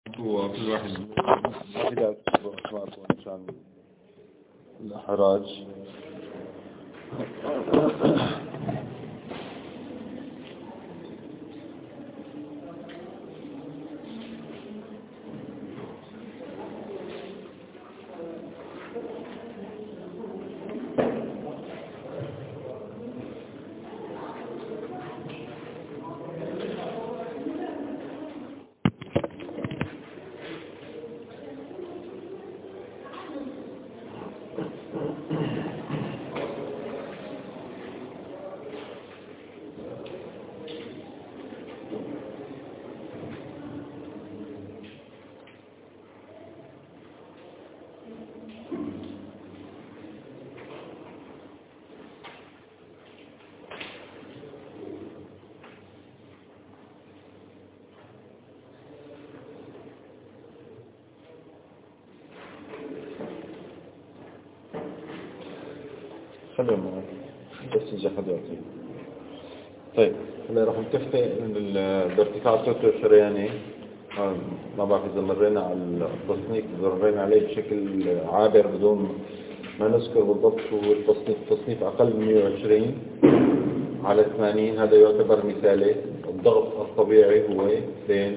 هو كل واحد عشان الإحراج. خلونا بس نجحدواتي. طيب هلا راح نكفي بارتفاع الصوت الشرياني. ما بعرف إذا مرينا على التصنيف، إذا مرينا عليه بشكل عابر بدون ما نذكر بالضبط. هو التصنيف أقل من 120 على 80، هذا يعتبر مثالي. الضغط الطبيعي هو بين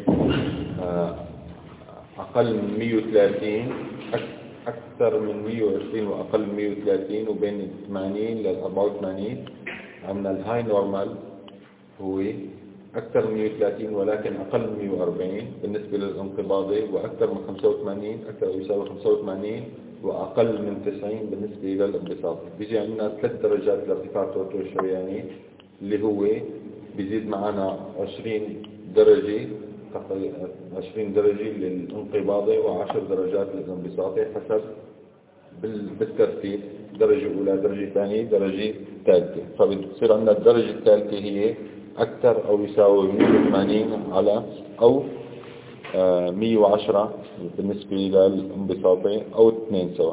أقل من 130، أكثر من 120 وأقل من 130، وبين 80 ل 84. عندنا الهاي نورمال هو أكثر من 130 ولكن أقل من 140 بالنسبة للانقباضي، وأكثر من 85 أكثر أو يساوي 85 وأقل من 90 بالنسبة للانبساط. بيجي عندنا 3 درجات لارتفاع التوتر الشرياني، اللي هو بيزيد معنا 20 درجة 20 درجة للانقباضي و10 درجات للانبساطي حسب بالترتيب، درجة أولى، درجة ثانية، درجة ثالثة. فبتصير عندنا الدرجة الثالثة هي أكثر أو يساوي 180 على أو 110 بالنسبة للانبساطي، أو 2 سوا.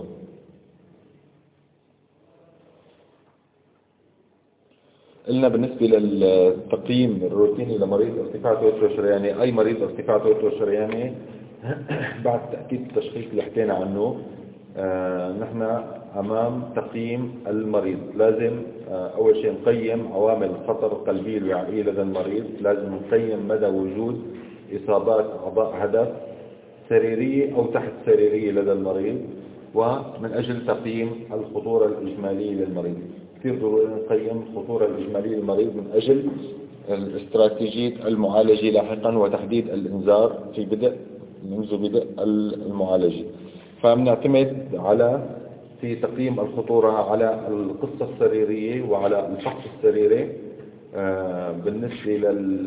قلنا بالنسبة للتقييم الروتيني لمريض ارتفاع التوتر الشرياني، أي مريض ارتفاع التوتر الشرياني بعد تأكيد التشخيص اللي حكينا عنه، نحن أمام تقييم المريض. لازم أول شيء نقيم عوامل خطر القلبية الوعائية لدى المريض. لازم نقيم مدى وجود إصابات أعضاء هدف سريرية أو تحت سريرية لدى المريض، ومن أجل تقييم الخطورة الإجمالية للمريض. كثير ضروري نقيم الخطورة الإجمالية للمريض من أجل الاستراتيجية المعالجة لاحقا وتحديد الإنذار منذ بدء المعالجة. فبنعتمد في تقييم الخطورة على القصة السريرية وعلى الفحص السريري. بالنسبة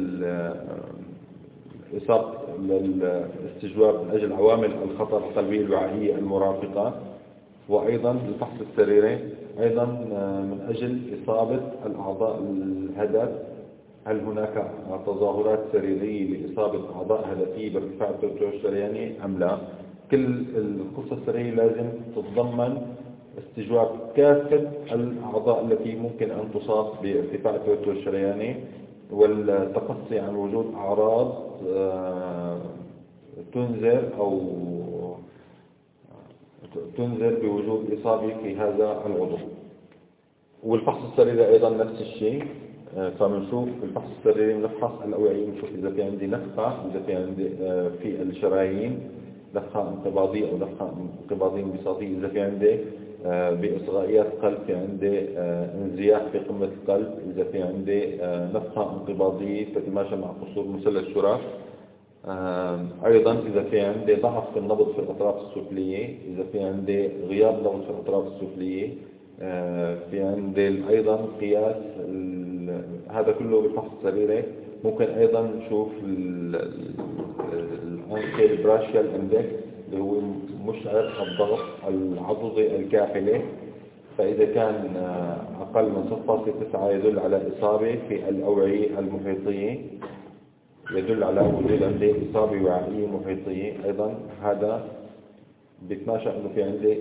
للاستجواب من أجل عوامل الخطر القلبية الوعائية المرافقة، وأيضا الفحص السريري أيضا من أجل إصابة الأعضاء الهدف. هل هناك تظاهرات سريرية لإصابة أعضاء هدفية بارتفاع التوتر الشرياني أم لا؟ كل القصة السريرية لازم تتضمن استجواب كافة الأعضاء التي ممكن أن تصاب بارتفاع التوتر الشرياني، والتقصي عن وجود أعراض تنذر بوجود إصابة في هذا العضو. والفحص السريري أيضا نفس الشيء. فبنشوف في الفحص السريري بنفحص الأوعية، بنشوف إذا في عندي نفخة، إذا في عندي في الشرايين نفخة انقباضية أو نفخة انقباضية انبساطية، إذا في عندي بإصغائيات قلب، في عندي انزياح في قمة القلب، إذا في عندي نفخة انقباضية تتماشى مع قصور مثلث شراف. أيضا إذا في عندي ضعف في النبض في الأطراف السفلية، إذا في عندي غياب نبض في الأطراف السفلية، في عندي أيضا قياس هذا كله بالفحص السريري. ممكن أيضا نشوف الأنكل براشيال اندكس اللي هو مشعر الضغط العضدي الكاحلي، فإذا كان أقل من 6.9 يدل على إصابة في الأوعية المحيطية، يدل على وجود عندي إصابة وعائية محيطية. أيضا هذا بيتماشى أنه في عندي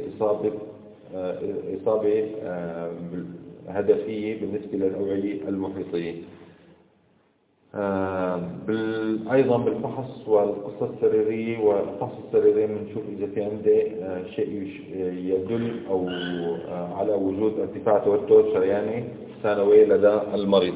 إصابة هدفية بالنسبة للأوعية المحيطية. أيضا بالفحص والقصة السريرية والفحص السريري بنشوف إذا في عنده شيء يدل أو على وجود ارتفاع توتر شرياني ثانوي لدى المريض.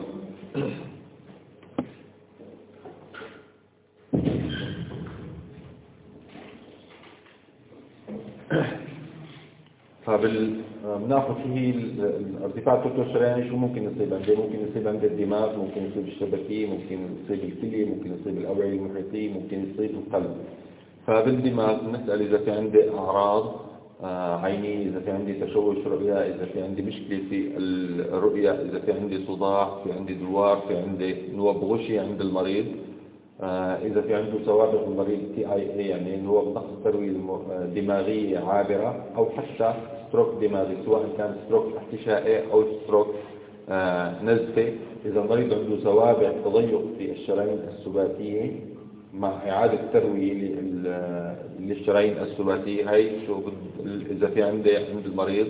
بناخذ فيه الارتفاع التوتر الشرياني شو ممكن يصيب عنده. ممكن يصيب عند الدماغ، ممكن يصيب الشبكية، ممكن يصيب الكلية، ممكن يصيب الأوعية المحيطية، ممكن يصيب القلب. فبالدماغ بنسأل إذا في عنده أعراض عينية، إذا في عندي تشوش رؤية، إذا في عندي مشكلة في الرؤية، إذا في عندي صداع، في عندي دوار، في عندي نوب غشي عند المريض، إذا في عنده سوابق المريض TIA يعني اللي هو نقص تروية دماغية عابرة أو حتى ستروك دماغي، سواء كان ستروك احتشائي أو ستروك نزفي. إذا المريض عنده سوابق تضيق في الشرايين السباتية مع إعادة تروية للشرايين السباتية، هاي شو إذا في عند المريض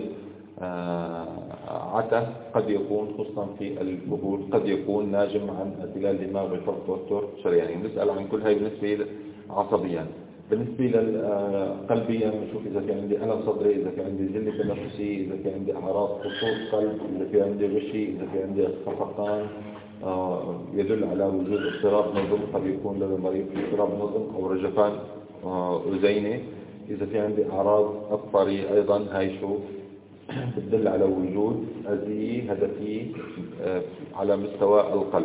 عته قد يكون خصوصا في الكهول قد يكون ناجم عن اختلال دماغ بفرط توتر شرياني. بنسأل عن كل هاي بالنسبة عصبيا. بالنسبة للقلبيا بنشوف إذا في عندي ألم صدري، إذا في عندي زلة تنفسي، إذا في عندي أعراض خصوص قلب، إذا في عندي غشي، إذا في عندي خفقان يدل على وجود اضطراب نظم، قد يكون لدى المريض في اضطراب نظم أو رجفان أذيني. إذا في عندي أعراض أطفالية أيضا هاي شو بتدل على وجود أذية هدفية على مستوى القلب.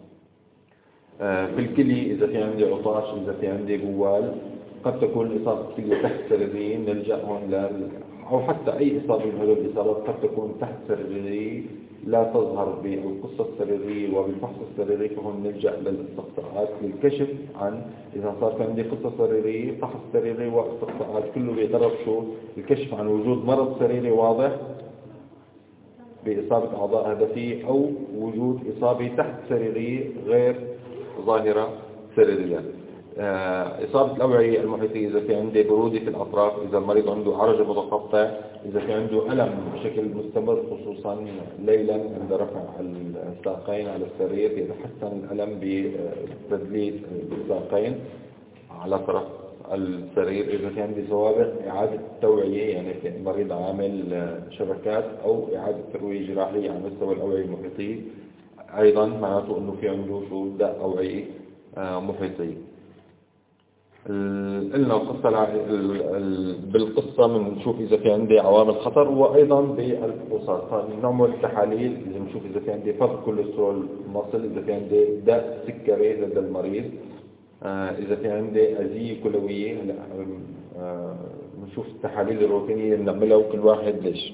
في الكلي إذا في عندي عطاش، إذا في عندي بوال، قد تكون إصابة كلية تحت سريرية نلجأ هون أو حتى أي إصابة من هذه الإصابات قد تكون تحت سريرية لا تظهر بالقصة السريرية وبالفحص السريري، فهون نلجأ للاستقصاءات للكشف عن إذا صار في عندي قصة سريرية، فحص سريري واستقصاءات، كله بيغرض شو الكشف عن وجود مرض سريري واضح بإصابة أعضاء هدفية أو وجود إصابة تحت سريرية غير ظاهرة سريرية. إصابة الأوعية المحيطية إذا في عنده برودة في الأطراف، إذا المريض عنده عرج متقطع، إذا في عنده ألم بشكل مستمر خصوصا ليلا عند رفع الساقين على السرير، يتحسن الألم بتدليك الساقين على طرف السرير. إذا في عندي سوابق إعادة توعية، يعني في المريض عامل شبكات أو إعادة تروية جراحية على مستوى الأوعية المحيطية، أيضا معناته أنه في عنده شو داء أوعية محيطية. قلنا بالقصة بنشوف إذا في عندي عوامل خطر، وأيضا بالفحوصات فنعمل تحاليل إذا بنشوف إذا في عندي فرط كوليسترول مصل، إذا في عندي داء سكري لدى المريض، إذا في عندي أذية كلوية. بنشوف التحاليل الروتينية اللي بنعملها وكل واحد ليش.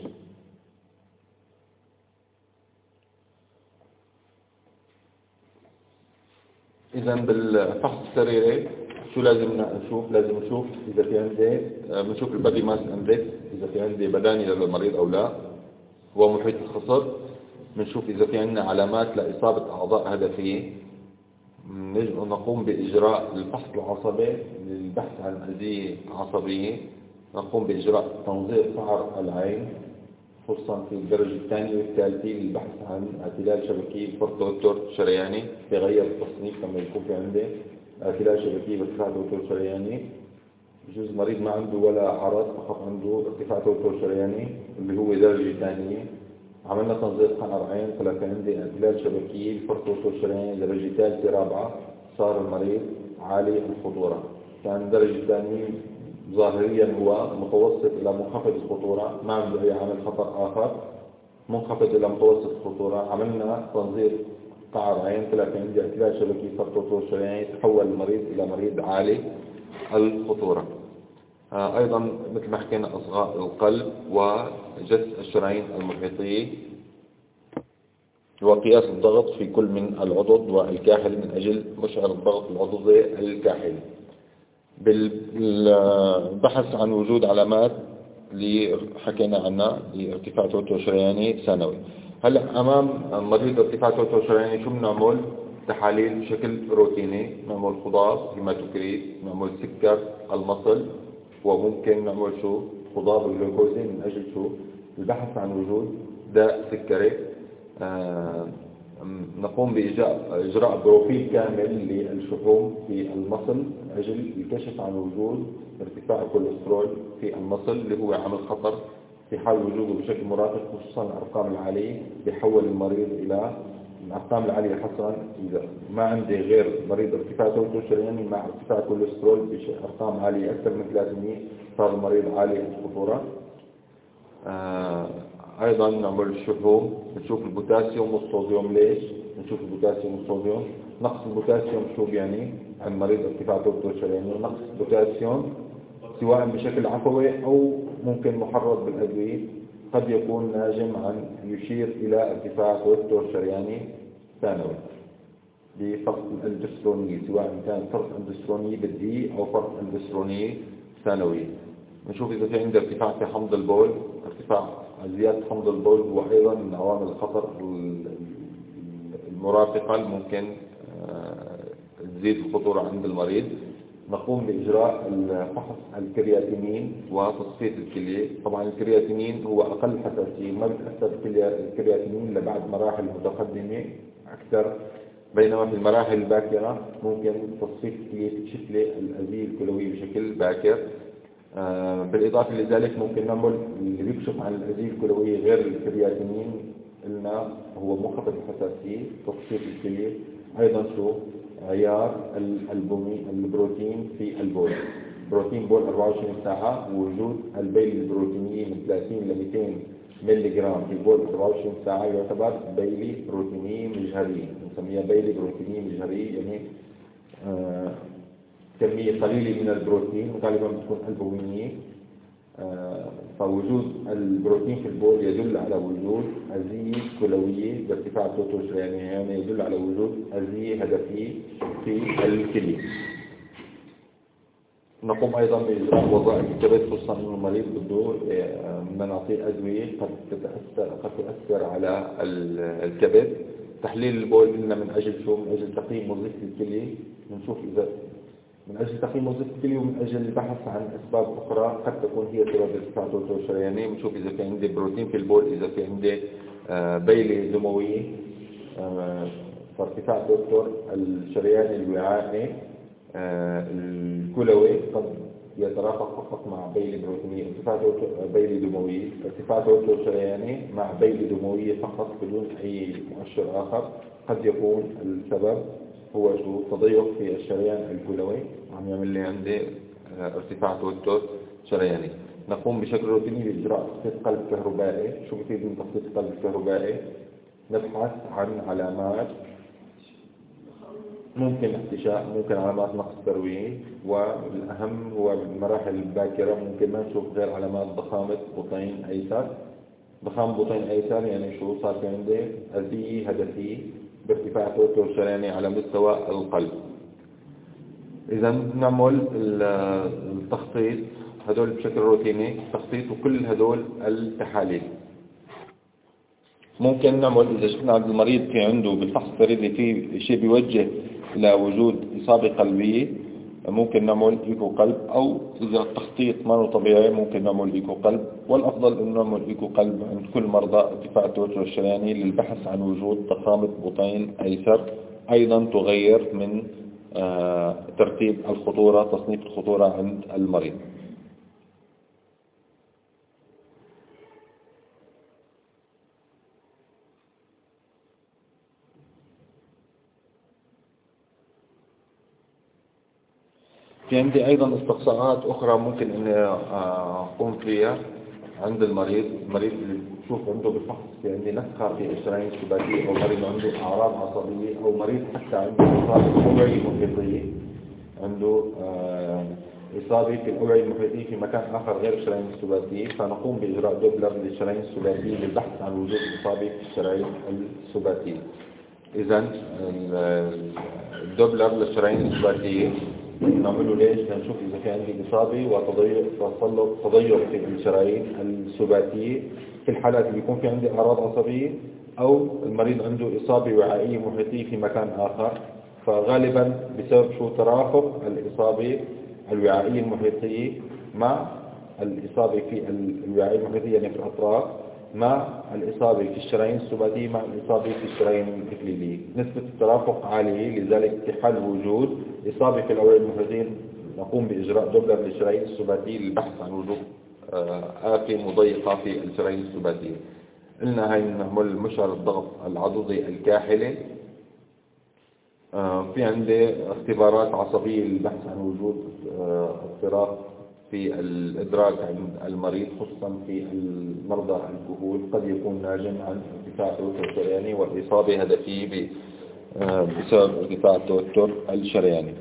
إذا بالفحص السريري شو لازم نشوف؟ لازم نشوف إذا في عندي بنشوف البادي ماس اندكس، إذا في عندي بداني للمريض أو لا، ومحيط الخصر. بنشوف إذا في عندنا علامات لإصابة أعضاء هدفية. نقوم بإجراء الفحص العصبي للبحث عن أذية عصبية. نقوم بإجراء تنظير قعر العين خصوصا في الدرجة الثانية والثالثة للبحث عن اعتلال شبكي فرط توتر شرياني. بغير التصنيف لما يكون في عنده اعتلال شبكي بارتفاع توتر شرياني. بجوز مريض ما عنده ولا عرض، فقط عنده ارتفاع توتر شرياني اللي هو درجة ثانية. عملنا تنظير قعر عين، طلع في عندي اعتلال شبكي فرط توتر شرياني درجة ثالثة رابعة، صار المريض عالي الخطورة. كان درجة ثانية ظاهريا هو متوسط إلى منخفض الخطورة، ما عنده أي عامل خطر آخر، منخفض إلى متوسط الخطورة. عملنا تنظير قعر عين، طلع في عندي اعتلال شبكي فرط توتر شرياني، تحول المريض إلى مريض عالي الخطورة. أيضا مثل ما حكينا أصغاء القلب وجس الشرايين المحيطية وقياس الضغط في كل من العضد والكاحل من أجل مشعر الضغط العضدي الكاحلي. بالبحث عن وجود علامات اللي حكينا عنها لارتفاع توتر شرياني ثانوي. هلا امام مريض ارتفاع توتر شرياني شو بنعمل؟ تحاليل بشكل روتيني، نعمل خضار هيماتوكريت، نعمل سكر المصل، وممكن نعمل شو خضار الجلوكوزين من اجل شو البحث عن وجود داء سكري. نقوم بإجراء بروفيل كامل للشحوم في المصل أجل الكشف عن وجود ارتفاع الكوليسترول في المصل اللي هو عامل خطر في حال وجوده بشكل مرافق، خصوصا الأرقام العالية بيحول المريض إلى الأرقام العالية. حصلا إذا ما عندي غير مريض ارتفاع ضغط شرياني مع ارتفاع كوليسترول بأرقام عالية أكثر من 300 صار المريض عالي الخطورة. أيضا نعمل الشحوم، نشوف البوتاسيوم والصوديوم. ليش نشوف البوتاسيوم والصوديوم؟ نقص البوتاسيوم شو يعني عند مريض ارتفاع ضغط شرياني؟ نقص البوتاسيوم سواء بشكل عفوي أو ممكن محرض بالأدوية قد يكون ناجم عن يشير إلى ارتفاع توتر شرياني ثانوي بفرط الألدوسترونية، سواء كان فرط ألدوسترونية بدئي أو فرط ألدوسترونية ثانوي. نشوف إذا في عنده ارتفاع في حمض البول. ارتفاع زيادة حمض البول هو أيضا من عوامل الخطر المرافقة ممكن تزيد الخطورة عند المريض. نقوم بإجراء فحص الكرياتينين وتصفية الكلية. طبعا الكرياتينين هو أقل حساسية، ما بتأثر الكرياتينين لبعد مراحل متقدمة أكثر، بينما في المراحل الباكرة ممكن تصفية الكلية تكشف لي الأزية الكلوية بشكل باكر. بالإضافة لذلك ممكن نعمل اللي بيكشف عن الأزية الكلوية غير الكرياتينين قلنا هو منخفض الحساسية، تصفية الكلية. أيضا شو عيار البروتين في البول، بروتين بول 24 ساعة، ووجود البيل البروتينية من 30 ل 200 ملي جرام في البول 24 ساعة يعتبر بيلي بروتينية مجهرية، نسميها بيلي بروتينية مجهرية، يعني كمية قليلة من البروتين غالبا بتكون ألبومينية. فوجود البروتين في البول يدل على وجود أزية كلوية بارتفاع التوتر الشرياني، يعني يدل على وجود أزية هدفية في الكلية. نقوم أيضا بإجراء وظائف الكبد، خصوصا أن المريض بده نعطيه أدوية قد تؤثر على الكبد. تحليل البول قلنا من أجل شو؟ من أجل تقييم وظيفة الكلية. بنشوف إذا من أجل تقييم وظيفة الكلية ومن أجل البحث عن أسباب أخرى قد تكون هي سبب ارتفاع التوتر الشرياني. بنشوف إذا في عندي بروتين في البول، إذا في عندي بيلة دموية، فارتفاع التوتر الشرياني الوعائي الكلوي قد يترافق فقط مع بيلة بروتينية. ارتفاع بيلة دموية، ارتفاع توتر شرياني مع بيلة دموية فقط بدون أي مؤشر آخر، قد يكون السبب هو شو؟ تضيق في الشريان الكلوي عم يعمل لي عندي ارتفاع توتر شرياني. نقوم بشكل روتيني بإجراء تخطيط قلب كهربائي. شو بفيد من تخطيط القلب الكهربائي؟ نبحث عن علامات ممكن احتشاء، ممكن علامات نقص ترويج، والأهم هو بالمراحل الباكرة ممكن ما نشوف غير علامات ضخامة بطين أيسر. ضخام بطين أيسر يعني شو؟ صار في عندي أزية هدفية بارتفاع توتر شرياني على مستوى القلب. إذا نعمل التخطيط هدول بشكل روتيني، تخطيط وكل هدول التحاليل. ممكن نعمل إذا شفنا عند المريض في عنده بالفحص التريدي في شيء بيوجه إلى وجود إصابة قلبية، ممكن نعمل إيكو قلب، أو إذا التخطيط ما هو طبيعي ممكن نعمل إيكو قلب. والأفضل أن نعمل إيكو قلب عند كل مرضى ارتفاع التوتر الشرياني للبحث عن وجود ضخامة بطين أيسر. أيضا تغير من ترتيب الخطورة، تصنيف الخطورة عند المريض. في عندي أيضا استقصاءات أخرى ممكن أن أقوم فيها عند المريض. المريض اللي بشوف عنده بالفحص في عندي نفخة في الشرايين السباتية، أو مريض عنده أعراض عصبية، أو مريض حتى عنده إصابة أوعية محيطية، عنده إصابة في الأوعية المحيطية في مكان آخر غير الشرايين السباتية، فنقوم بإجراء دوبلر للشرايين السباتية للبحث عن وجود إصابة في الشرايين السباتية. إذا الدوبلر للشرايين السباتية نعمله ليش؟ لنشوف إذا في عندي إصابة وتضيق في الشرايين السباتية في الحالات اللي يكون في عندي أعراض عصبية، أو المريض عنده إصابة وعائية محيطية في مكان آخر. فغالبا بسبب شو؟ ترافق الإصابة الوعائية المحيطية مع الإصابة في الوعائية المحيطية يعني في الأطراف، مع الإصابة في الشرايين السباتية مع الإصابة في الشرايين الإكليلية. نسبة الترافق عالية، لذلك في حال وجود إصابة في الأوعية المحيطية نقوم بإجراء دوبلر للشرايين السباتية للبحث عن وجود آفة مضيقة في الشرايين السباتية. قلنا هاي نعمل مشعر الضغط العضدي الكاحلي. في عندي اختبارات عصبية للبحث عن وجود اضطراب في الإدراك عند المريض، خصوصا في المرضى الكهول قد يكون ناجم عن ارتفاع التوتر الشرياني والإصابة هدفية بسبب ارتفاع التوتر الشرياني.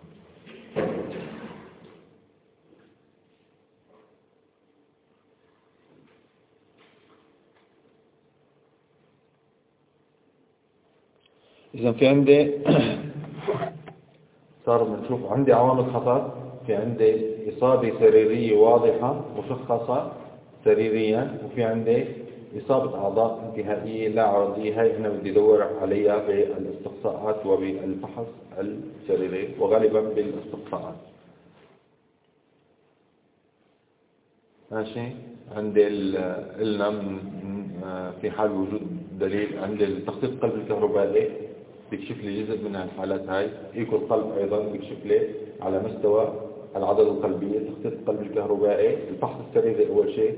إذا في عندي صار بنشوف عندي عوامل خطر. في عندي إصابة سريرية واضحة مشخصة سريريا، وفي عندي إصابة أعضاء انتهائية لا عرضية. هاي أنا بدي أدور عليها بالاستقصاءات وبالفحص السريري، وغالبا بالاستقصاءات. ماشي. عندي قلنا في حال وجود دليل عند تخطيط القلب الكهربائي بيكشف لي جزء من الحالات هاي. ايكو القلب ايضا بيكشف لي على مستوى العضله القلبيه. تخطيط القلب الكهربائي، الفحص السريري اول شيء.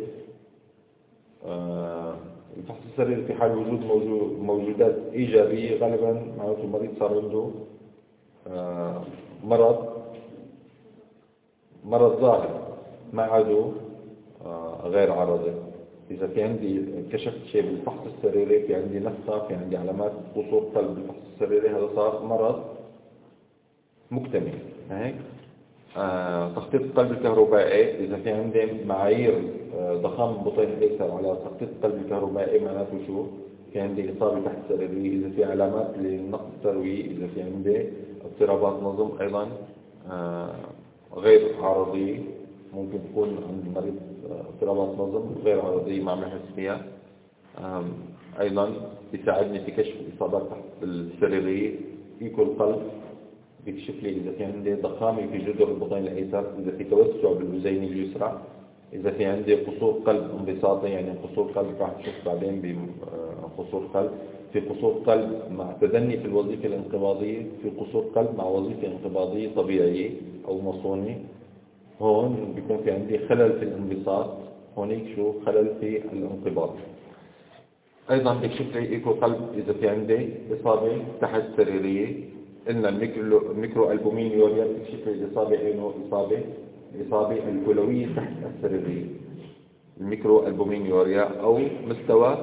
الفحص السريري في حال وجود موجودات ايجابيه غالبا معناته المريض صار عنده مرض ظاهر ما عاد غير عرضي. إذا في عندي كشفت شيء بالفحص السريري، في عندي نفخة، في عندي علامات قصور قلب بالفحص السريري، هذا صار مرض مكتمل. هيك تخطيط القلب الكهربائي، إذا في عندي معايير ضخام البطين الأيسر على تخطيط القلب الكهربائي معناته شو؟ في عندي إصابة تحت سريرية، إذا في علامات للنقص الثروي، إذا في عندي اضطرابات نظم أيضا غير عرضية، ممكن تكون عند المريض اضطرابات نظم غير عرضية ما عم يحس فيها. أيضا بيساعدني في كشف الإصابات تحت السريرية. ايكو القلب بيكشف لي إذا في عندي ضخامة في جدر البطين الأيسر، إذا في توسع بالأذين اليسرى، إذا في عندي قصور قلب انبساطي، يعني قصور قلب راح نشوف بعدين بقصور قلب، في قصور قلب مع تدني في الوظيفة الانقباضية، في قصور قلب مع وظيفة انقباضية طبيعية أو مصونة. هون بيكون في عندي خلل في الانبساط، هونيك شو خلل في الانقباض. أيضا بيكشف لي إيكو قلب إذا في عندي إصابة تحت سريرية. قلنا الميكرو ألبومين يوريا بيكشف لي الإصابة إنه إصابة الكلوية تحت السريرية، الميكرو ألبومين يوريا، أو مستوى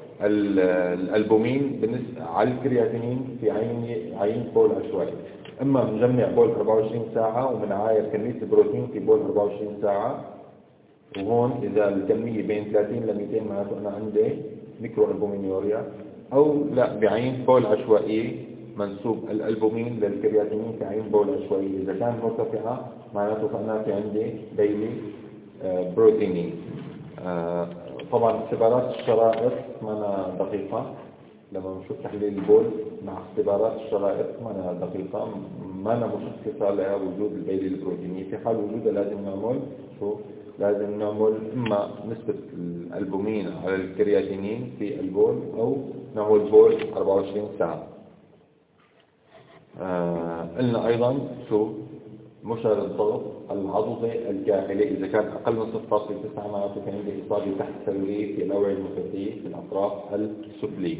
الألبومين بالنسبة على الكرياتينين في عين بول عشوائي. اما بنجمع بول 24 ساعة وبنعاير كمية البروتين في بول 24 ساعة، وهون اذا الكمية بين 30 ل 200 معناته انا عندي ميكرو البومينيوريا، او لا بعين بول عشوائية منسوب الالبومين للكرياتينين في عين بول عشوائية. اذا كانت مرتفعة معناته فانا في عندي بيلي بروتينين. طبعا اختبارات الشرائط ما دقيقة. لما نشوف تحليل البول مع اختبارات الشرائط ما دقيقة، ما مشخصة لها وجود البيلي البروتيني. في حال وجودها لازم نعمل إما نسبة الألبومين على الكرياتينين في البول، أو نعمل بول 24 ساعة. قلنا أيضا مشعر الضغط العضدي الكاحلي، إذا كان أقل من 6.9 معناته في عندي إصابة تحت سريرية في الأوعية المحيطية في الأطراف السفلية.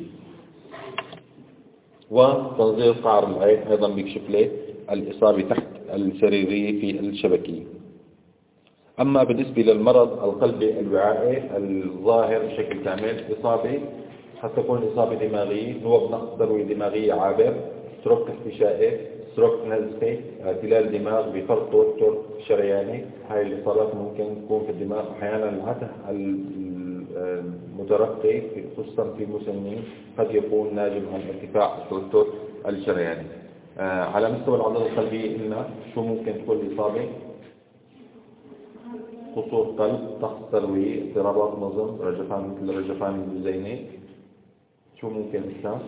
وتنظير قعر العين أيضا بيكشف لي الإصابة تحت السريرية في الشبكية. أما بالنسبة للمرض القلبي الوعائي الظاهر بشكل كامل، إصابة حتى تكون إصابة دماغية، نوب نقص ذروي دماغية عابر، ستروك احتشائي، ستروك نزفي، اعتلال دماغ بفرط توتر شرياني. هاي الإصابات ممكن تكون في الدماغ. أحيانا العته المترقي خصوصا في المسنين قد يكون ناجم عن ارتفاع التوتر الشرياني. على مستوى العضلة القلبية قلنا شو ممكن تكون الإصابة؟ قصور قلب، ضغط ثروي، اضطرابات نظم، رجفان مثل رجفان الأذينين. شو ممكن إسلام؟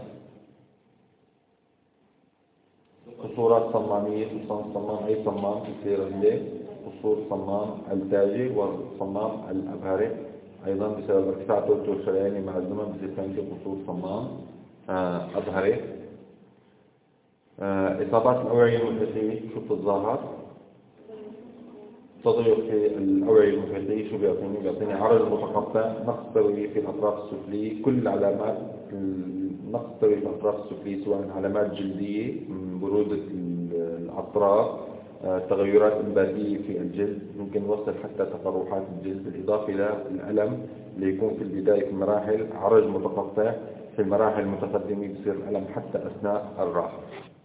قصورات صمامية، صمام أي صمام يصير عندي قصور صمام التاجي والصمام الأبهري. أيضا بسبب ارتفاع التوتر الشرياني مع الزمن بصير في عندي قصور صمام أظهرت. إصابات الأوعية المحيطية شو بتتظاهر؟ تضيق في الأوعية المحيطية شو بيعطيني؟ بيعطيني عرض متقطع، نقص تروي في الأطراف السفلية، كل علامات النقص تروي في الأطراف السفلية سواء علامات جلدية من برودة الأطراف، تغيرات إنباتية في الجلد، ممكن يوصل حتى تقرحات الجلد، بالإضافة إلى الألم اللي يكون في البداية في المراحل عرج متقطع، في المراحل المتقدمة بصير الألم حتى أثناء الراحة.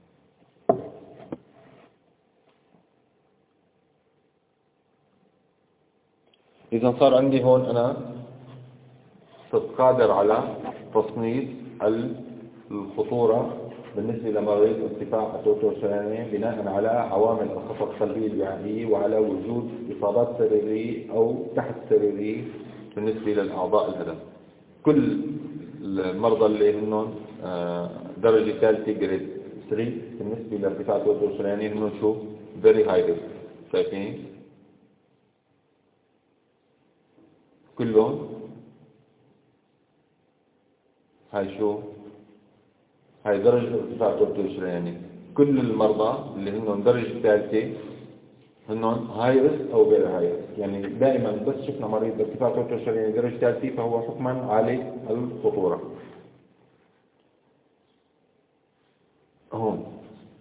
إذا صار عندي هون أنا قادر على تصنيف الخطورة بالنسبة لمريض ارتفاع التوتر الشرياني بناء على عوامل الخطر السلبية الوعائية وعلى وجود إصابات سريرية أو تحت سريرية بالنسبة للأعضاء الهدف. كل المرضى اللي هنن درجة ثالثة جريد 3 بالنسبة لارتفاع التوتر الشرياني هنن شو؟ very high risk. شايفين؟ كلهم هاي شو؟ هاي درجة ارتفاع التوتر الشرياني. كل المرضى اللي هنن درجة ثالثة هنن هاي ريسك أو غير هاي ريسك. يعني دائما بس شفنا مريض ارتفاع التوتر الشرياني درجة ثالثة فهو حكما عالي الخطورة. هون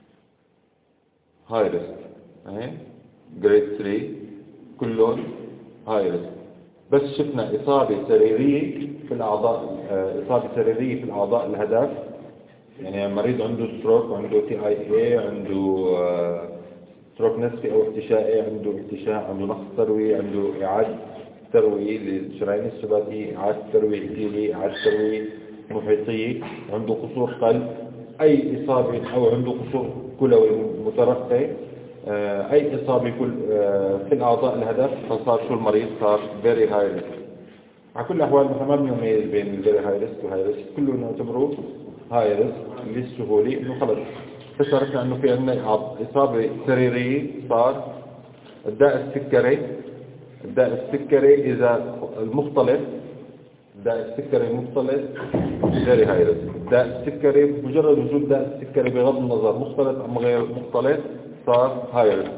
هاي ريسك اهي جريد 3 كلهم هاي ريسك. بس شفنا إصابة سريرية في الأعضاء، إصابة سريرية في الأعضاء الهدف، يعني مريض عنده ستروك وعنده TIA، عنده ستروك نسفي أو احتشائي، عنده احتشاء، عنده نقص تروي، عنده إعادة تروي للشرايين السباتية، إعادة تروي إثيلية، إعادة تروي محيطية، عنده قصور قلب، أي إصابة أو عنده قصور كلوي مترقي، أي إصابة في الأعضاء الهدف فصار شو المريض صار very high risk. على كل الأحوال نحن ما بنميز بين الفيري هاي ريسك وهاي ريسك، كله نعتبره هاي ريسك للسهولة إنه خلص فشرفنا إنه في عندنا إصابة سريرية صار الداء السكري إذا المختلط الداء السكري المختلط فيري هاي ريسك. الداء السكري مجرد وجود داء السكري بغض النظر مختلط أم غير مختلط صار هاي ريسك.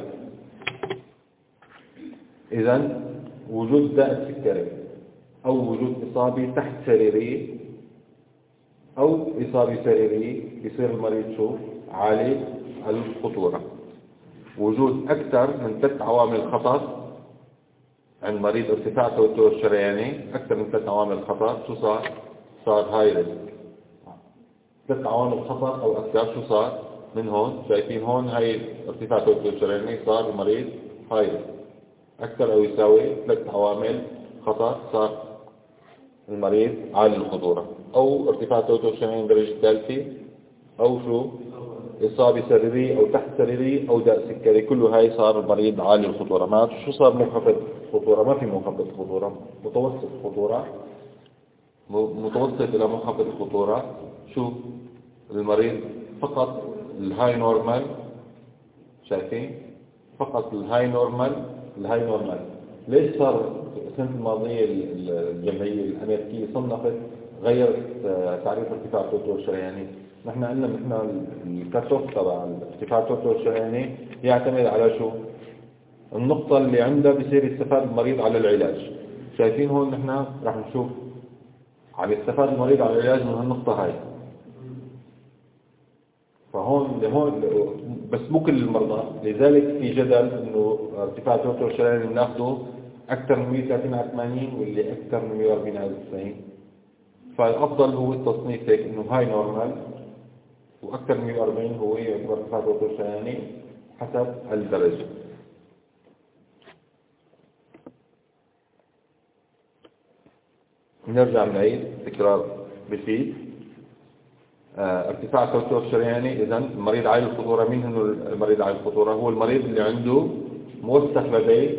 إذا وجود داء السكري أو وجود إصابة تحت سريرية أو إصابة سريرية يصير المريض شو؟ عالي الخطورة. وجود أكثر من 3 عوامل خطر عند مريض ارتفاع التوتر الشرياني، أكثر من 3 عوامل خطر شو صار؟ صار هاي ريسك. 3 عوامل خطر أو أكثر شو صار؟ من هون شايفين هون هاي ارتفاع التوتر الشرياني صار المريض هاي ريسك. أكثر أو يساوي 3 عوامل خطر صار المريض عالي الخطورة، أو ارتفاع التوتر الشرياني درجة ثالثة، أو شو؟ إصابة سريرية أو تحت سريرية أو داء سكري، كله هاي صار المريض عالي الخطورة. ما شو صار منخفض خطورة؟ ما في منخفض خطورة، متوسط خطورة، متوسط إلى منخفض خطورة. شو المريض فقط الهاي نورمال، شايفين؟ فقط الهاي نورمال. ليش صار السنة الماضية الجمعية الأمريكية صنفت غيرت تعريف ارتفاع التوتر الشرياني؟ نحن قلنا الكاتوف تبع ارتفاع التوتر الشرياني يعتمد على شو؟ النقطة اللي عندها بصير يستفاد المريض على العلاج. شايفين هون نحن راح نشوف عم يستفاد المريض على العلاج من هالنقطة هاي. فهون بس مو كل المرضى، لذلك في جدل انه ارتفاع التوتر الشرياني بناخده اكثر من 130 على 80 واللي اكثر من 140 على 90. فالافضل هو التصنيف هيك انه هاي نورمال واكثر من 140 هو يعتبر ارتفاع التوتر الشرياني حسب الدرجة. نرجع نعيد تكرار بسيط. ارتفاع التوتر الشرياني، إذن المريض عالي الخطورة. مين هو المريض عالي الخطورة؟ هو المريض اللي عنده موثق لديه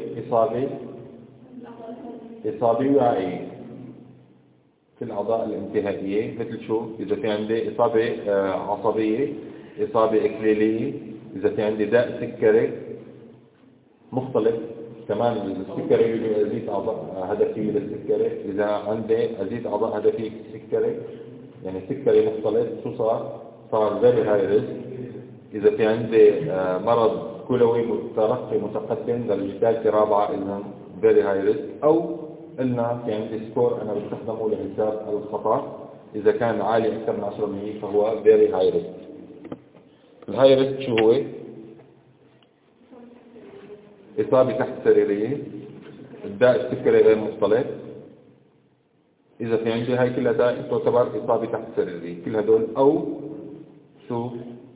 إصابة وعائية في الأعضاء الانتهائية، مثل شو؟ إذا في عندي إصابة عصبية، إصابة إكليلية، إذا في عندي داء سكري مختلط كمان السكري يزيد أعضاء هدفية للسكري. إذا عندي أزيد أعضاء هدفية السكري يعني سكري مختلط شو صار very high risk. إذا في عندي مرض كلوي مترقي متقدم درجة ثالثة رابعة إذا very high risk. أو قلنا في عندي سكور أنا بستخدمه لحساب الخطر إذا كان عالي أكثر من 10% فهو very high risk. الهاي ريسك شو هو؟ إصابة تحت سريرية، الداء السكري غير مختلط. إذا في عندي هاي كلها داء تعتبر إصابة تحت سريرية كل هدول. أو شو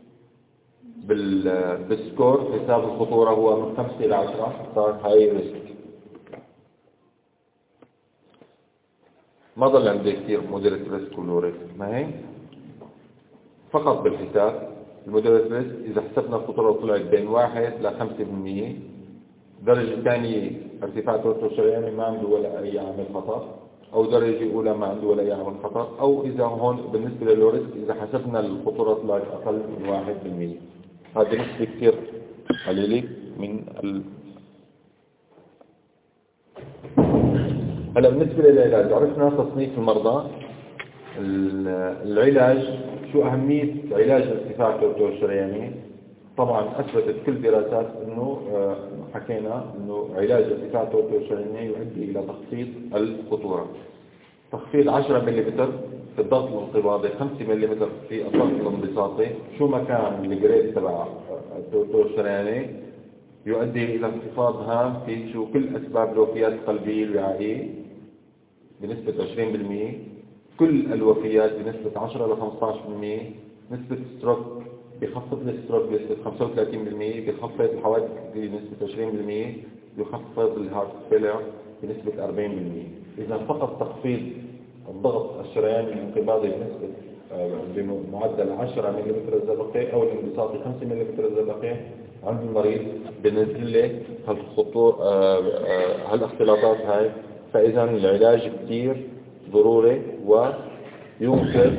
بالسكور حساب الخطورة هو من 5 إلى 10 صار هاي ريسك. ما ضل عندي كثير موديلة ريسك ولو ريسك، ما هي فقط بالحساب. الموديلة ريسك إذا حسبنا الخطورة طلعت بين 1 ل 5%. درجة ثانية ارتفاع توتر الشرياني ما عنده ولا أي عامل خطر، أو درجة أولى ما عنده ولا أي عامل خطر. أو إذا هون بالنسبة للو ريسك إذا حسبنا الخطورة طلعت أقل من 1%. هذه نسبة كثير قليلة من هلا بالنسبة للعلاج عرفنا تصنيف المرضى. العلاج شو أهمية علاج ارتفاع التوتر الشرياني؟ طبعا أثبتت كل دراسات أنه حكينا أنه علاج ارتفاع التوتر الشرياني يؤدي إلى تخفيض الخطورة. تخفيض 10 ملم في الضغط الانقباضي، 5 ملم في الضغط الانبساطي، شو ما كان الجريد تبع التوتر الشرياني يؤدي إلى انخفاض هام في شو كل أسباب الوفيات القلبية الوعائية بنسبة 20%، كل الوفيات بنسبة 10 إلى 15%، نسبة ستروك بخفض الستروك بنسبة 35%، بخفض الحوادث بنسبة 20%، بخفض الهارت فيلر بنسبة 40%. إذا فقط تخفيض الضغط الشرياني الانقباضي بنسبة بمعدل 10 ملم الزبقي أو الانبساطي 5 ملم الزبقي عند المريض بنزل لي هالاختلاطات هاي. فإذا العلاج كثير ضروري وينقذ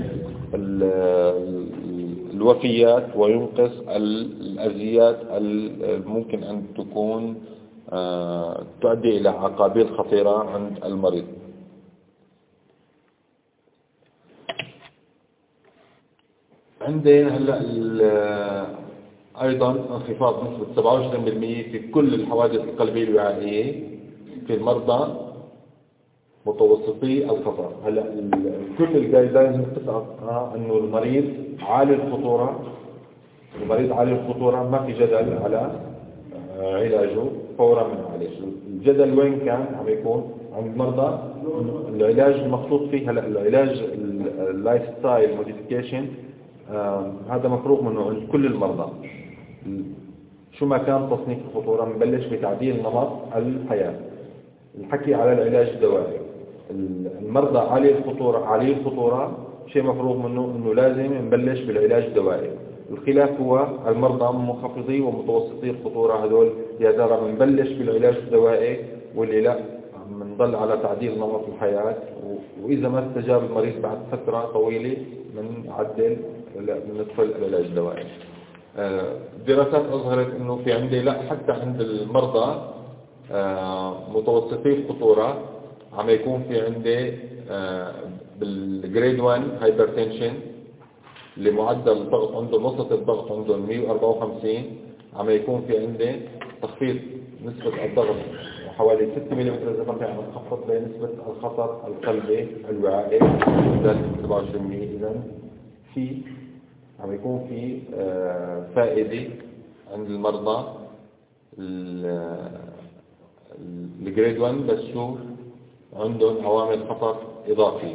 الوفيات وينقذ الأذيات الممكن أن تكون تؤدي إلى عقابات خطيرة عند المريض. عندنا هلا أيضا انخفاض نسبة 27% في كل الحوادث القلبية الوعائية في المرضى متوسطي الخطر. هلا كل الجايدلاينز متفقة انه المريض عالي الخطورة، ما في جدل على علاجه فورا من علاج. الجدل وين كان عم يكون عند المرضى العلاج المخطوط فيه. هلا العلاج اللايف ستايل موديفيكيشن هذا مفروغ منه عند كل المرضى. شو ما كان تصنيف الخطورة نبلش بتعديل نمط الحياة. الحكي على العلاج الدوائي، المرضى عالي الخطورة شيء مفروغ منه انه لازم نبلش بالعلاج الدوائي. الخلاف هو المرضى منخفضي ومتوسطي الخطورة هذول يا ترى بنبلش بالعلاج الدوائي واللي لا بنضل على تعديل نمط الحياة، واذا ما استجاب المريض بعد فترة طويلة بنعدل بندخل العلاج الدوائي. دراسات اظهرت انه في عندي لا حتى عند المرضى متوسطي الخطورة عم يكون في عندي بالجريد 1 هايبرتنشن اللي معدل الضغط عنده متوسط الضغط عنده 154 عم يكون في عندي تخفيض نسبة الضغط حوالي 6 ملم زبقي عم تخفض بنسبة الخطر القلبي الوعائي بنسبة 27%. إذا في عم يكون في فائدة عند المرضى الجريد 1 بس شو عندهم عوامل خطر إضافية.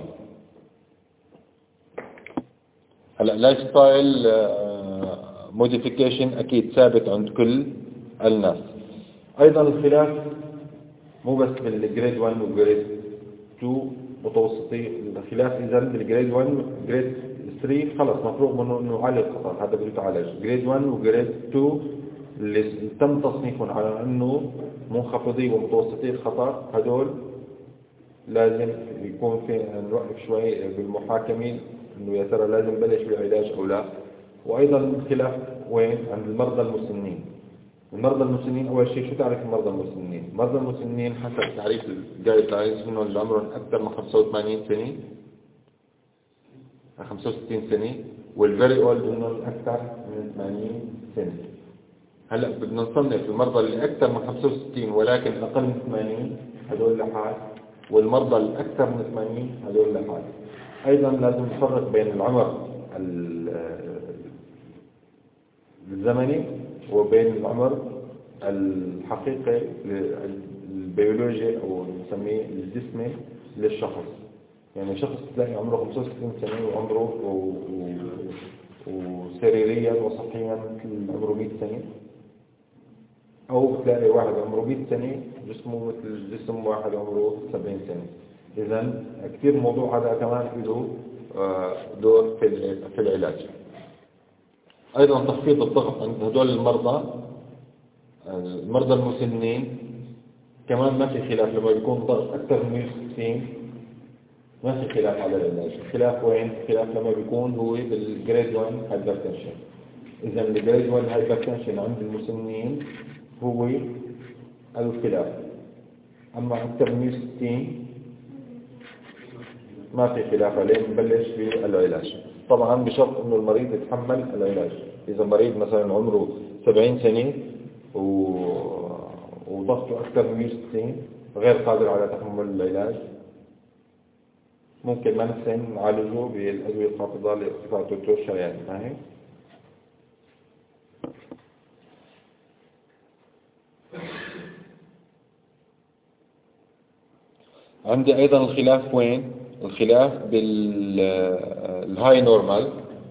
هلا لايف ستايل موديفيكيشن أكيد ثابت عند كل الناس. أيضا الخلاف مو بس بالجريد 1 وجريد 2 متوسطي، الخلاف إذا بالجريد 1 جريد 3 خلص مفروغ منه إنه عالي الخطر هذا بده يتعالج. جريد 1 وجريد 2 اللي تم تصنيفهم على إنه منخفضي ومتوسطي الخطر هدول لازم يكون في نوقف شوي بالمحاكمين انه يا ترى لازم بلش بالعلاج او لا. وايضا الخلاف وين عند المرضى المسنين. المرضى المسنين أول شيء شو تعرف المرضى المسنين؟ المرضى المسنين حسب تعريف الجايد لاينز منهم اللي عمرهم أكثر من 85 سنة 65 سنة، والفيري اولد منهم أكثر من 80 سنة. هلا بدنا نصنف المرضى اللي أكثر من 65 ولكن أقل من 80 هذول لحال، والمرضى الأكثر من 80 هذول لحال. أيضا لازم نفرق بين العمر الزمني وبين العمر الحقيقي البيولوجي أو نسميه الجسمي للشخص. يعني شخص تلاقي عمره 65 سنة وعمره وسريريا وصحيا مثل عمره 100 سنة، أو بتلاقي واحد عمره 100 سنة جسمه مثل جسم واحد عمره 70 سنة. إذا كثير الموضوع هذا كمان له دور في العلاج. أيضا تخفيض الضغط عند هدول المرضى المسنين كمان ما في خلاف. لما يكون ضغط أكثر من 160 ما في خلاف على العلاج. الخلاف وين؟ الخلاف لما بيكون هو بالجريد 1 هايبرتنشن. إذا الجريد 1 هايبرتنشن عند المسنين هو الخلاف. أما أكثر من 160 ما في خلاف عليه، نبلش بالعلاج. طبعا بشرط انه المريض يتحمل العلاج. اذا مريض مثلا عمره 70 سنة وضغطه اكثر من 160 غير قادر على تحمل العلاج، ممكن ما نحسن نعالجه بالادوية الخافضة لارتفاع الضغط الشرياني. معي؟ عندي ايضا الخلاف وين؟ الخلاف بالهاي نورمال.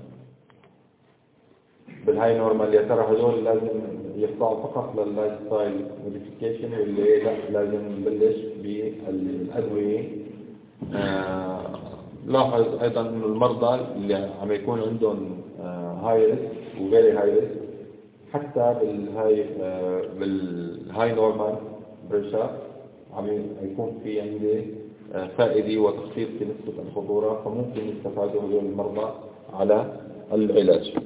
بالهاي نورمال يا ترى هذول لازم يخضعوا فقط لللايف ستايل موديفيكيشن واللي لا لازم نبلش بالادويه؟ لاحظ ايضا انه المرضى اللي عم يكون عندهم هاي ريسك وفيري هاي ريسك حتى بالهاي نورمال بريشر عم يكون في عندي فائدة وتخفيض في نسبة الخطورة، فممكن يستفادوا هذول المرضى على العلاج.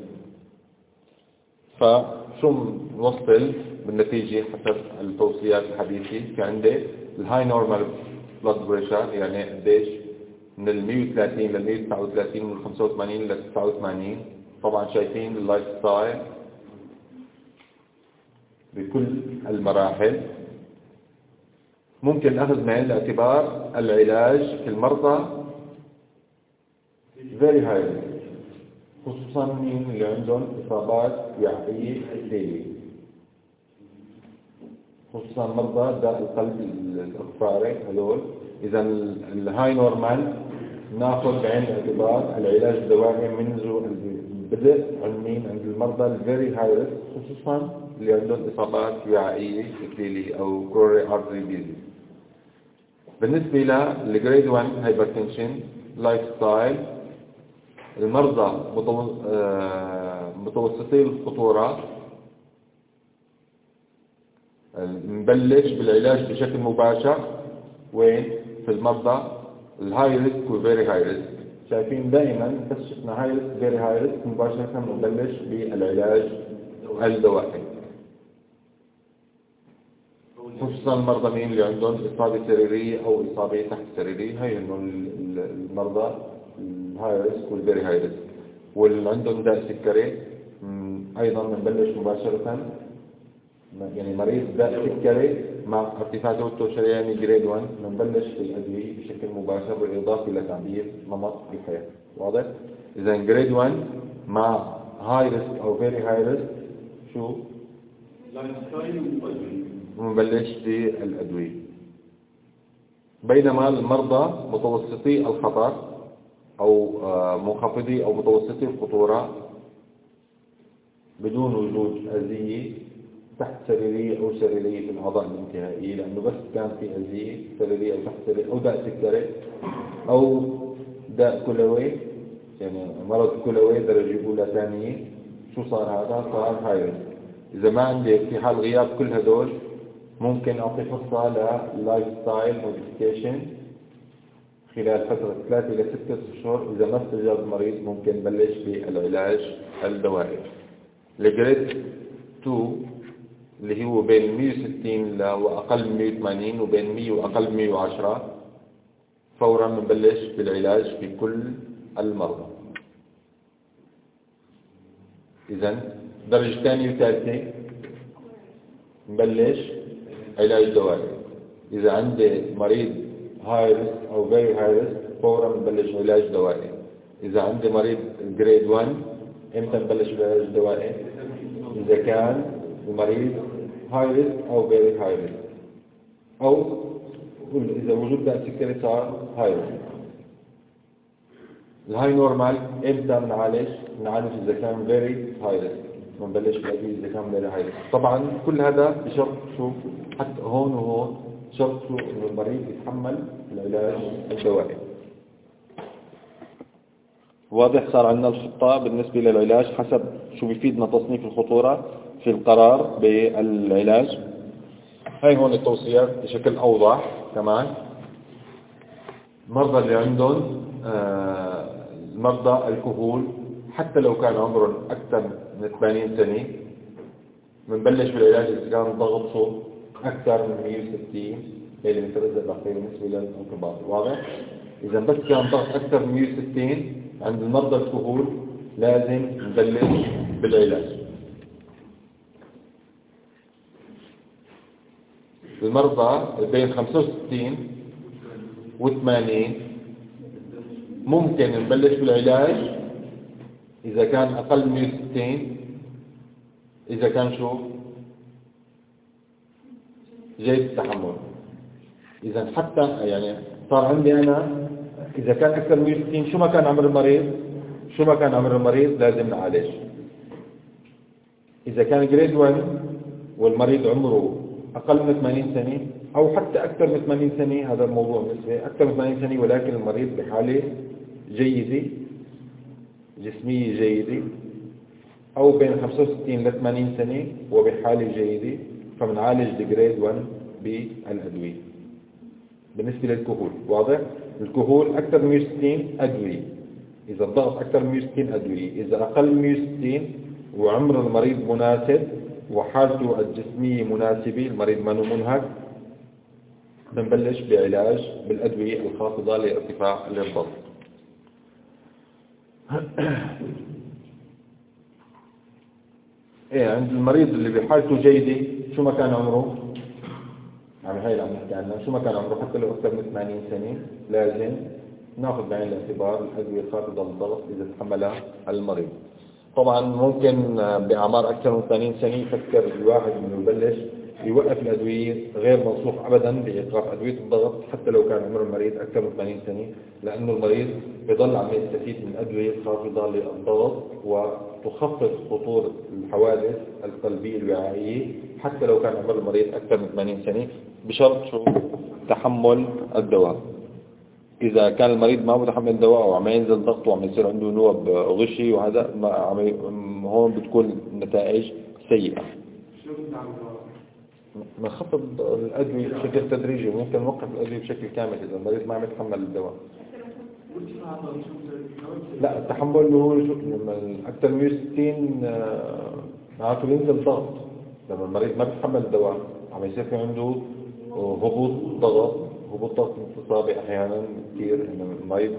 فشو نوصل بالنتيجة حسب التوصيات الحديثة؟ في عندي الهاي نورمال بلاد بريشر، يعني قديش من ال 130 لل 139 من 85 لل 89. طبعا شايفين اللايف ستايل بكل المراحل. ممكن أخذ بعين الاعتبار العلاج في المرضى very high خصوصا مين اللي عندهم إصابات وعائية إكليلية، خصوصا مرضى داء القلب الإغفاري هذول. إذا الهاي نورمال ناخذ بعين الاعتبار العلاج الدوائي منذ البدء عند المرضى الفيري هاي ريسك، خصوصا اللي عندهم إصابات وعائية إكليلية أو كوري أرتري ديزيز. بالنسبة للجريد 1 هايبرتنشن لايف ستايل، المرضى متوسطي الخطورة نبلش بالعلاج بشكل مباشر وين؟ في المرضى الهاي ريسك وفيري هاي ريسك. شايفين دائما بس شفنا هاي ريسك فيري هاي ريسك مباشرة نبلش بالعلاج الدوائي، خصوصا المرضى مين اللي عندهم إصابة سريرية أو إصابة تحت سريرية. هي المرضى الهاي ريسك والفيري هاي ريسك. واللي عندهم داء سكري أيضا نبلش مباشرة، يعني مريض داء سكري مع ارتفاع ضغط الشرياني جريد 1 نبلش بالأدوية بشكل مباشر بالإضافة إلى تعديل نمط الحياة. واضح؟ إذا جريد 1 مع هاي ريسك أو فيري هاي ريسك شو؟ ونبلش بالأدوية. بينما المرضى متوسطي الخطر أو منخفضي أو متوسطي الخطورة بدون وجود أذية تحت سريرية أو سريرية في الأعضاء الانتهائية، لأنه بس كان في أذية سريرية أو تحت سريرية أو داء سكري أو داء كلوي، يعني مرض كلوي درجة أولى ثانية، شو صار هذا؟ صار هاي ريسك. إذا ما عندي في حال غياب كل هدول ممكن أعطي فرصة للايف ستايل موديفيكيشن خلال فترة 3 إلى 6 أشهر. إذا ما استجاب المريض ممكن نبلش بالعلاج الدوائي. الجريد 2 اللي هو بين 160 وأقل من 180 وبين 100 وأقل من 110 فورا بنبلش بالعلاج في كل المرضى. إذن درجة ثانية وثالثة نبلش علاج دوائي. إذا عندي مريض هاي ريسك أو فيري هاي ريسك فورا نبلش علاج دوائي. إذا عندي مريض جريد 1 إمتى نبلش بالعلاج الدوائي؟ إذا كان المريض هاي ريسك أو فيري هاي ريسك، أو إذا وجود داء سكري صار هاي ريسك. الهاي نورمال إمتى نعالج إذا كان فيري هاي ريسك، بنبلش بالأدوية إذا كان فيري هاي ريسك. طبعا كل هذا بشرط شو، حتى هون وهون شرط شو إنه المريض يتحمل العلاج الدوائي. واضح؟ صار عندنا الخطة بالنسبة للعلاج حسب شو بيفيدنا تصنيف الخطورة في القرار بالعلاج. هاي هون التوصيات بشكل أوضح كمان. المرضى اللي عندهم المرضى الكهول حتى لو كان عمرهم أكثر من 80 سنة بنبلش بالعلاج إذا كان ضغطه أكثر من 160 ملم الضغطية بالنسبة للانقباض. واضح؟ إذا بس كان ضغط أكثر من 160 عند المرضى الكهول لازم نبلش بالعلاج. المرضى بين 65 و80 ممكن نبلش بالعلاج إذا كان أقل من 160، إذا كان شو جيد التحمل. إذا حتى يعني صار عندي أنا إذا كان أكثر من 160 شو ما كان عمر المريض لازم نعالج. إذا كان جريد 1 والمريض عمره أقل من 80 سنة أو حتى أكثر من 80 سنة، هذا الموضوع نسبي، أكثر من 80 سنة ولكن المريض بحالة جيدة جسمية جيدة، أو بين 65 ل 80 سنة وبحالة جيدة، فبنعالج الجريد 1 بالأدوية. بالنسبة للكهول واضح؟ الكهول أكثر من 160 أدوية، إذا الضغط أكثر من 160 أدوية، إذا أقل من 160 وعمر المريض مناسب وحالته الجسمية مناسبة، المريض ما منهك، بنبلش بعلاج بالأدوية الخافضة لارتفاع الضغط. عند المريض اللي بحالته جيدة شو ما كان عمره، يعني هاي اللي عم نحكي عنها، شو ما كان عمره حتى لو أكثر من 80 سنة لازم ناخذ بعين الاعتبار الأدوية الخافضة للضغط إذا تحملها المريض. طبعا ممكن بأعمار أكثر من 80 سنة يفكر الواحد إنه يبلش يوقف الأدوية، غير منصوص أبدا بإيقاف أدوية الضغط حتى لو كان عمر المريض أكثر من 80 سنة، لأنه المريض بيضل عم يستفيد من أدوية خافضة للضغط وتخفض خطورة الحوادث القلبية الوعائية حتى لو كان عمر المريض أكثر من 80 سنة، بشرط شو تحمل الدواء. إذا كان المريض ما متحمل الدواء وعم ينزل ضغطه وعم يصير عنده نوب غشي وهذا هون بتكون النتائج سيئة. نخفض الأدوية بشكل تدريجي، وممكن نوقف الأدوية بشكل كامل إذا المريض ما عم يتحمل الدواء. لا، التحمل اللي هو لما أكثر من 160 معناته ينزل ضغط. لما المريض ما بيتحمل الدواء عم يصير في عنده هبوط ضغط انتصابي أحيانا كثير إنه المريض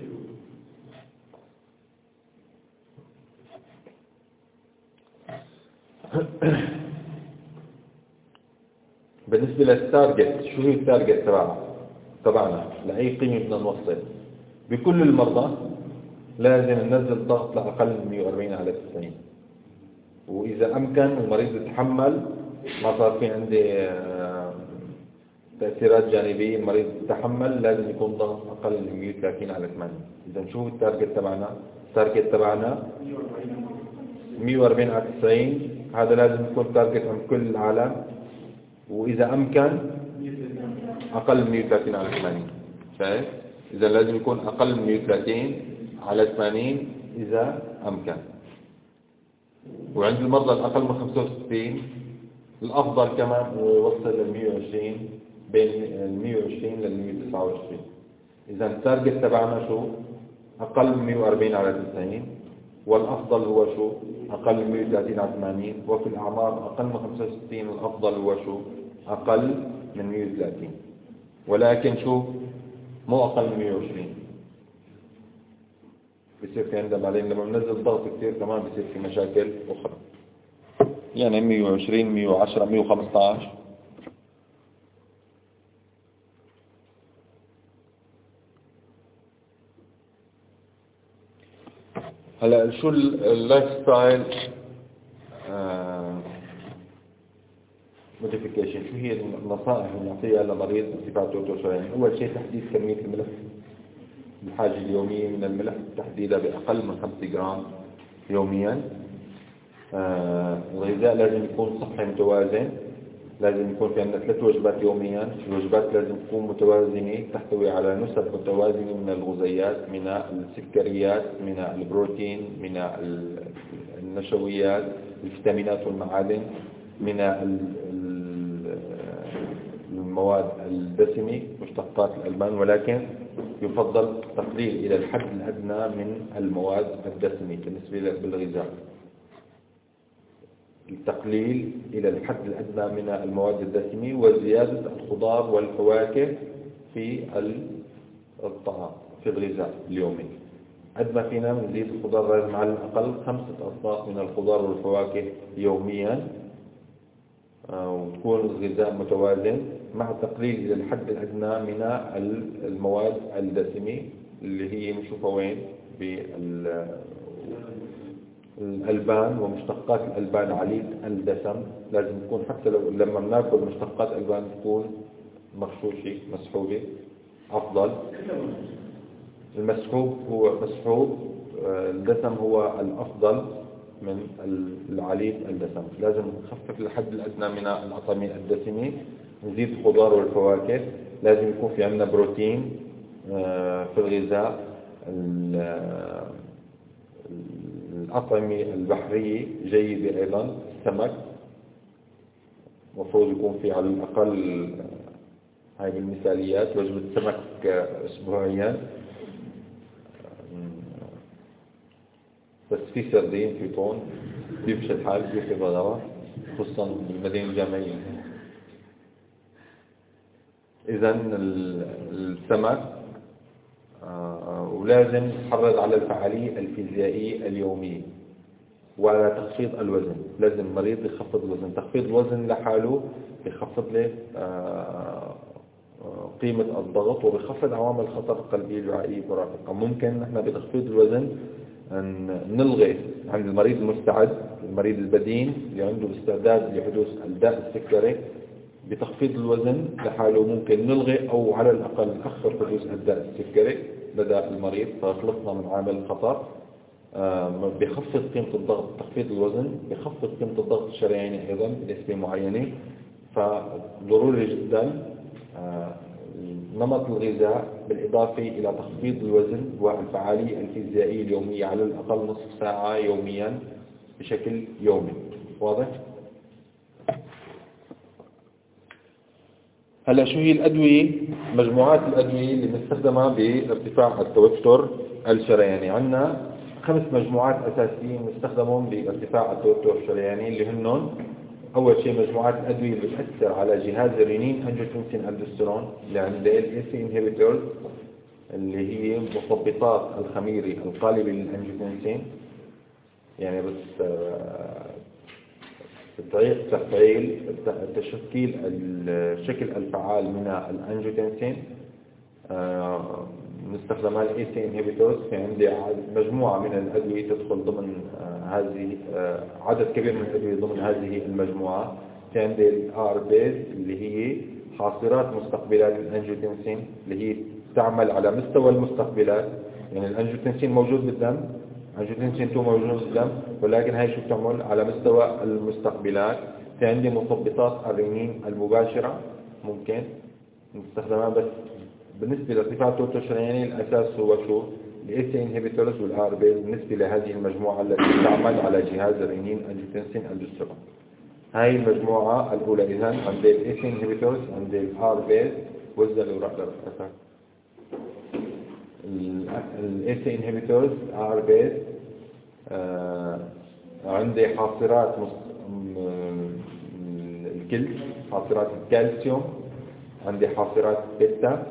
بالنسبة للتارجت، شو هي التارجت تبعنا لأي قيمة بدنا نوصل؟ بكل المرضى لازم ننزل الضغط لأقل من 140 على 90، وإذا أمكن المريض يتحمل ما صار في عندي تأثيرات جانبية، المريض يتحمل لازم يكون ضغط أقل من 130 على 80. إذا شو التارجت تبعنا؟ التارجت تبعنا 140 على 90، هذا لازم يكون تارجت عند كل العالم، وإذا أمكن أقل من 130 على 80. شايف؟ إذا لازم يكون أقل من 130 على 80 إذا أمكن. وعند المرضى الأقل من 65 الأفضل كمان يوصل لل 120، بين ال 120 لل 129. إذا التارجت تبعنا شو؟ أقل من 140 على 90، والأفضل هو شو؟ أقل من 130 على 80. وفي الأعمار أقل من 65 الأفضل هو شو؟ أقل من 130. ولكن شو؟ مو أقل من 120. بصير في عندنا بعدين لما بننزل ضغط كثير كمان بصير في مشاكل أخرى. يعني 120 110 115. هلا شو اللايف ستايل موديفيكيشن؟ شو هي النصائح اللي نعطيها لمريض ارتفاع الضغط الشرايين؟ أول شيء تحديد كمية الملح، الحاجة اليومية من الملح، تحديدها بأقل من 5 جرام يوميا. الغذاء لازم يكون صحي متوازن، لازم يكون في عندنا 3 وجبات يوميا. الوجبات لازم تكون متوازنة، تحتوي على نسب متوازنة من الغذيات، من السكريات، من البروتين، من النشويات، الفيتامينات والمعادن، من المواد الدسمة، مشتقات الألبان. ولكن يفضل تقليل إلى الحد الأدنى من المواد الدسمة بالنسبة بالغذاء، التقليل إلى الحد الأدنى من المواد الدسمة، وزيادة الخضار والفواكه في الطعام في الغذاء اليومي. قد ما فينا نزيد الخضار، لازم على الأقل 5 أصناف من الخضار والفواكه يوميا، وتكون الغذاء متوازن مع التقليل إلى الحد الأدنى من المواد الدسمة اللي هي نشوفها وين؟ الألبان ومشتقات الألبان عالية الدسم. لازم تكون حتى لما بناكل مشتقات ألبان تكون مغشوشة مسحوبة أفضل. المسحوب هو مسحوب الدسم هو الأفضل من العليل الدسم. لازم نخفف الحد الأدنى من الأطعمة الدسمة، نزيد الخضار والفواكه. لازم يكون في عندنا بروتين في الغذاء. الأطعمة البحرية جيدة أيضا، السمك مفروض يكون في على الأقل، هاي بالمثاليات، وجبة سمك أسبوعيا. بس في سردين، في طون، بيمشي الحال، بيمشي بغرة، خصوصا بالمدينة الجامعية. إذن السمك، ولازم نحرص على الفعالية الفيزيائية اليومية وعلى تخفيض الوزن. لازم المريض يخفض الوزن. تخفيض الوزن لحاله بيخفض له قيمة الضغط، وبيخفض عوامل الخطر القلبية الوعائية المرافقة. ممكن نحن بتخفيض الوزن أن نلغي عند المريض المستعد، المريض البدين اللي عنده استعداد لحدوث الداء السكري، بتخفيض الوزن لحاله ممكن نلغي أو على الأقل نأخر حدوث الداء السكري لدى المريض، فخلصنا من عامل الخطر. بيخفض قيمة الضغط. تخفيض الوزن بيخفض قيمة الضغط الشرياني أيضا بنسبة معينة. فضروري جدا نمط الغذاء بالإضافة إلى تخفيض الوزن والفعالية الفيزيائية اليومية على الأقل نصف ساعة يوميا بشكل يومي. واضح؟ هلا شو هي الأدوية؟ مجموعات الأدوية اللي بنستخدمها بارتفاع التوتر الشرياني. عندنا 5 مجموعات أساسية بنستخدمهم بارتفاع التوتر الشرياني، اللي هنن أول شيء مجموعات الأدوية اللي بتأثر على جهاز الرينين أنجيوتنسين الدوستيرون، اللي عندها الاي انهبيتورز، اللي هي مثبطات الخميرة القالبة للأنجيوتنسين. يعني بس بطريقة تفعيل تشكيل الشكل الفعال من الأنجيوتنسين نستخدمها الاي سي انهبيتورز. في عندي مجموعة من الأدوية تدخل ضمن هذه، عدد كبير من الأدوية ضمن هذه المجموعة. في عندي الار بيز اللي هي حاصرات مستقبلات الأنجيوتنسين، اللي هي تعمل على مستوى المستقبلات. يعني الأنجيوتنسين موجود بالدم، أنجيوتنسين 2 موجود بالدم، ولكن هاي شو بتعمل على مستوى المستقبلات. في عندي مثبطات الرنين المباشرة ممكن نستخدمها، بس بالنسبة لارتفاع التوتر الشرياني الأساس هو شو؟ الاي سي انهبيتورز والار بيز بالنسبة لهذه المجموعة التي تعمل على جهاز الرنين أنجيوتنسين الدوستيرون. هاي المجموعة الأولى. إذن عندي الاي سي انهبيتورز، عندي الار بيز، وزن الأوراق للأسف. الاي سي انهبيتورز، ار بيز، عندي حاصرات الكلس، حاصرات الكالسيوم، عندي حاصرات بيتا.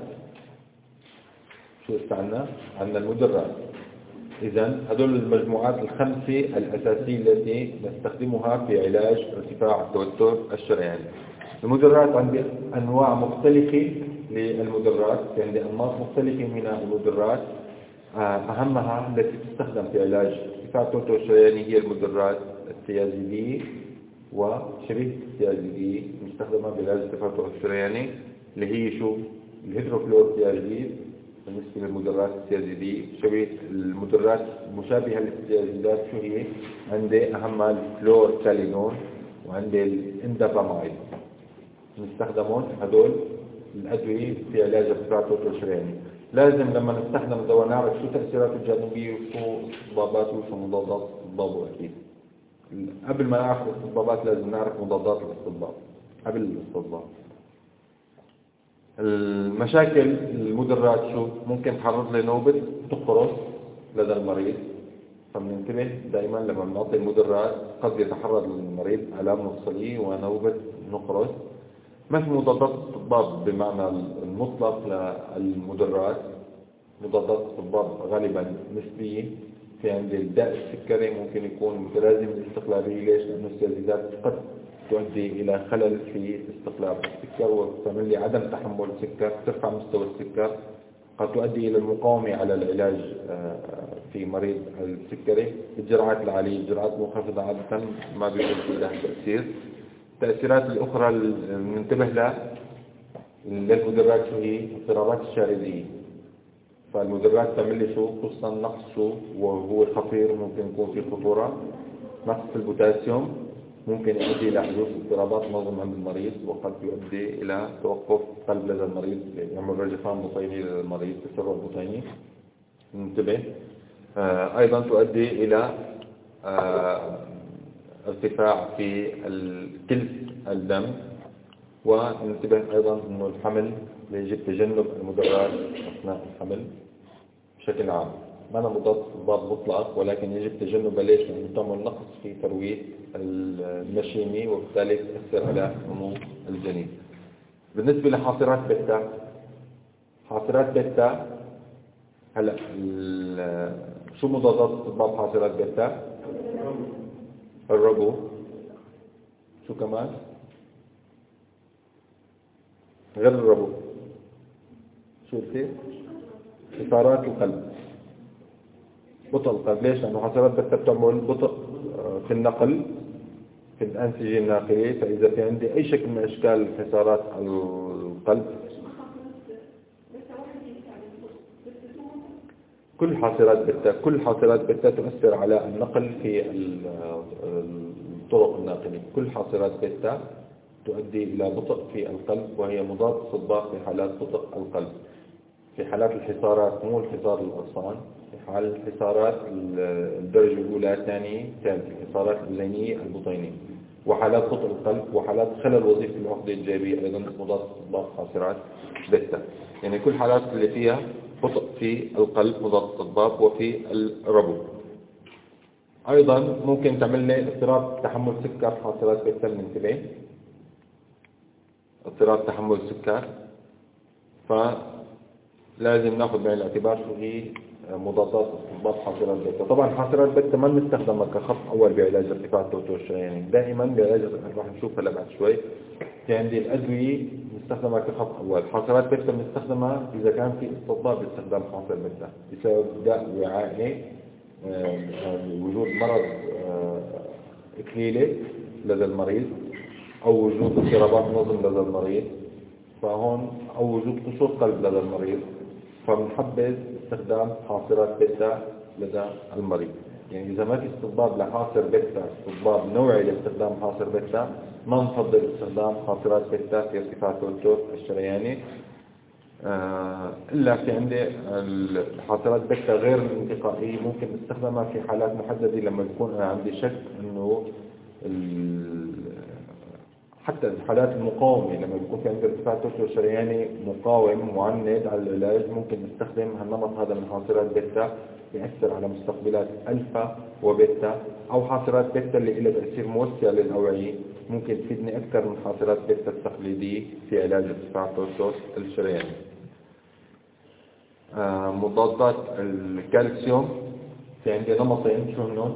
شو استعنا؟ عندنا المدرات. إذن هذول المجموعات الخمسة الأساسية التي نستخدمها في علاج ارتفاع التوتر الشرياني. المدرات عندي أنواع مختلفة للمدرات، عندي أنماط مختلفة من المدرات. أهمها التي تستخدم في علاج ارتفاع التوتر الشرياني هي المدرات الثيازيدية وشبه الثيازيدية المستخدمة في علاج ارتفاع التوتر الشرياني، اللي هي شو؟ الهيدروفلورثيازيد بالنسبة للمدرات الثيازيدية. شبه المدرات المشابهة للثيازيدات شو هي؟ عندي أهمها الفلورتالينون وعندي الاندابامايد، نستخدمون هدول الأدوية في علاج ارتفاع التوتر الشرياني. لازم لما نستخدم دواء نعرف شو تأثيراته الجانبية وشو استضاباته وشو مضادات استضابه. أكيد قبل ما نعرف الاستضابات لازم نعرف مضادات الاستضباب قبل الاستضباب. المشاكل المدرات شو؟ ممكن تعرض لنوبة تقرص لدى المريض، فبننتبه دائما لما بنعطي المدرات قد يتحرض المريض آلام مفصلية ونوبة نقرس. ما في مضادات استضباب بمعنى المطلق للمدرات، مضادات استضباب غالبا نسبية. في عند الداء السكري ممكن يكون متلازم الاستقلابية. ليش؟ لأنه السيازيدات قد تؤدي إلى خلل في استقلاب السكر وتعمل لي عدم تحمل السكر، ترفع مستوى السكر، قد تؤدي إلى المقاومة على العلاج في مريض السكري. الجرعات العالية، الجرعات المنخفضة عادة ما بيكون لها تأثير. التأثيرات الأخرى اللي ننتبه لها للمدرات شو هي؟ اضطرابات الشاردية. فالمدرات تعمل لي شو؟ خصوصا نقص شو وهو الخطير، ممكن يكون في خطورة. نقص البوتاسيوم ممكن يؤدي إلى حدوث اضطرابات نظم عند المريض، وقد يؤدي إلى توقف قلب لدى المريض، يعمل رجفان بطيني لدى المريض، تسرع بطيني. ننتبه. أيضا تؤدي إلى ارتفاع في كلس الدم. وننتبه أيضا أنه الحمل يجب تجنب المدرات أثناء الحمل بشكل عام. ما أنا مضاد استضباب مطلق، ولكن يجب تجنبه. ليش؟ لأنه تعمل نقص في ترويج المشيمي وبالتالي تأثر على نمو الجنين. بالنسبة لحاصرات بيتا، حاصرات بيتا هلا شو مضادات استضباب حاصرات بيتا؟ الربو. شو كمان؟ غير الربو شو قلتي؟ حصارات القلب، بطء القلب. ليش؟ لأنه حصارات بيتا بتعمل بطء في النقل في الأنسجة الناقلة. فإذا في عندي أي شكل من أشكال حصارات القلب، كل حاصرات بيتا تؤثر على النقل في الطرق الناقلة. كل حاصرات بيتا تؤدي إلى بطء في القلب، وهي مضاد استضباب في حالات بطء القلب. في حالات الحصارات، مو الحصار الأغصان، في حال الحصارات الدرجة الأولى الثانية ثالثة، الحصارات الأذينية البطينية، وحالات بطء القلب، وحالات خلل وظيفي العقدة الجيبية أيضا مضاد استضباب حاصرات بيتا. يعني كل حالات اللي فيها بطء في القلب مضاد استضباب. وفي الربو أيضا ممكن تعمل لي اضطراب تحمل سكر حاصرات بيتا. الانتباه، اضطراب تحمل السكر، فلازم ناخذ بعين الاعتبار شو هي مضادات استضباب حاصرات بيتا. طبعا حاصرات بيتا ما بنستخدمها كخط اول بعلاج ارتفاع التوتر الشرياني. دائما بعلاج راح نشوف هلا بعد شوي في عندي الادويه بنستخدمها كخط اول. حاصرات بيتا بنستخدمها اذا كان في استضباب باستخدام حاصر بيتا بسبب داء وعائي، وجود مرض اكليلي لدى المريض، أو وجود اضطرابات نظم لدى المريض، فهون أو وجود قصور قلب لدى المريض، فبنحبذ استخدام حاصرات بيتا لدى المريض. يعني إذا ما في استضباب لحاصر بيتا، استضباب نوعي لاستخدام حاصر بيتا، ما نفضل استخدام حاصرات بيتا في ارتفاع التوتر الشرياني. إلا في عندي الحاصرات بيتا غير الانتقائية ممكن استخدامها في حالات محددة، لما يكون أنا عندي شك إنه حتى الحالات المقاومة لما بيكون في عندنا ارتفاع توتر شرياني مقاوم معند على العلاج ممكن نستخدم هالنمط هذا من حاصرات بيتا يأثر على مستقبلات ألفا وبيتا أو حاصرات بيتا اللي لها تأثير موسع للأوعية ممكن تفيدني أكثر من حاصرات بيتا التقليدية في علاج ارتفاع توتر الشرياني. مضادات الكالسيوم في عندي نمطين شو هنون؟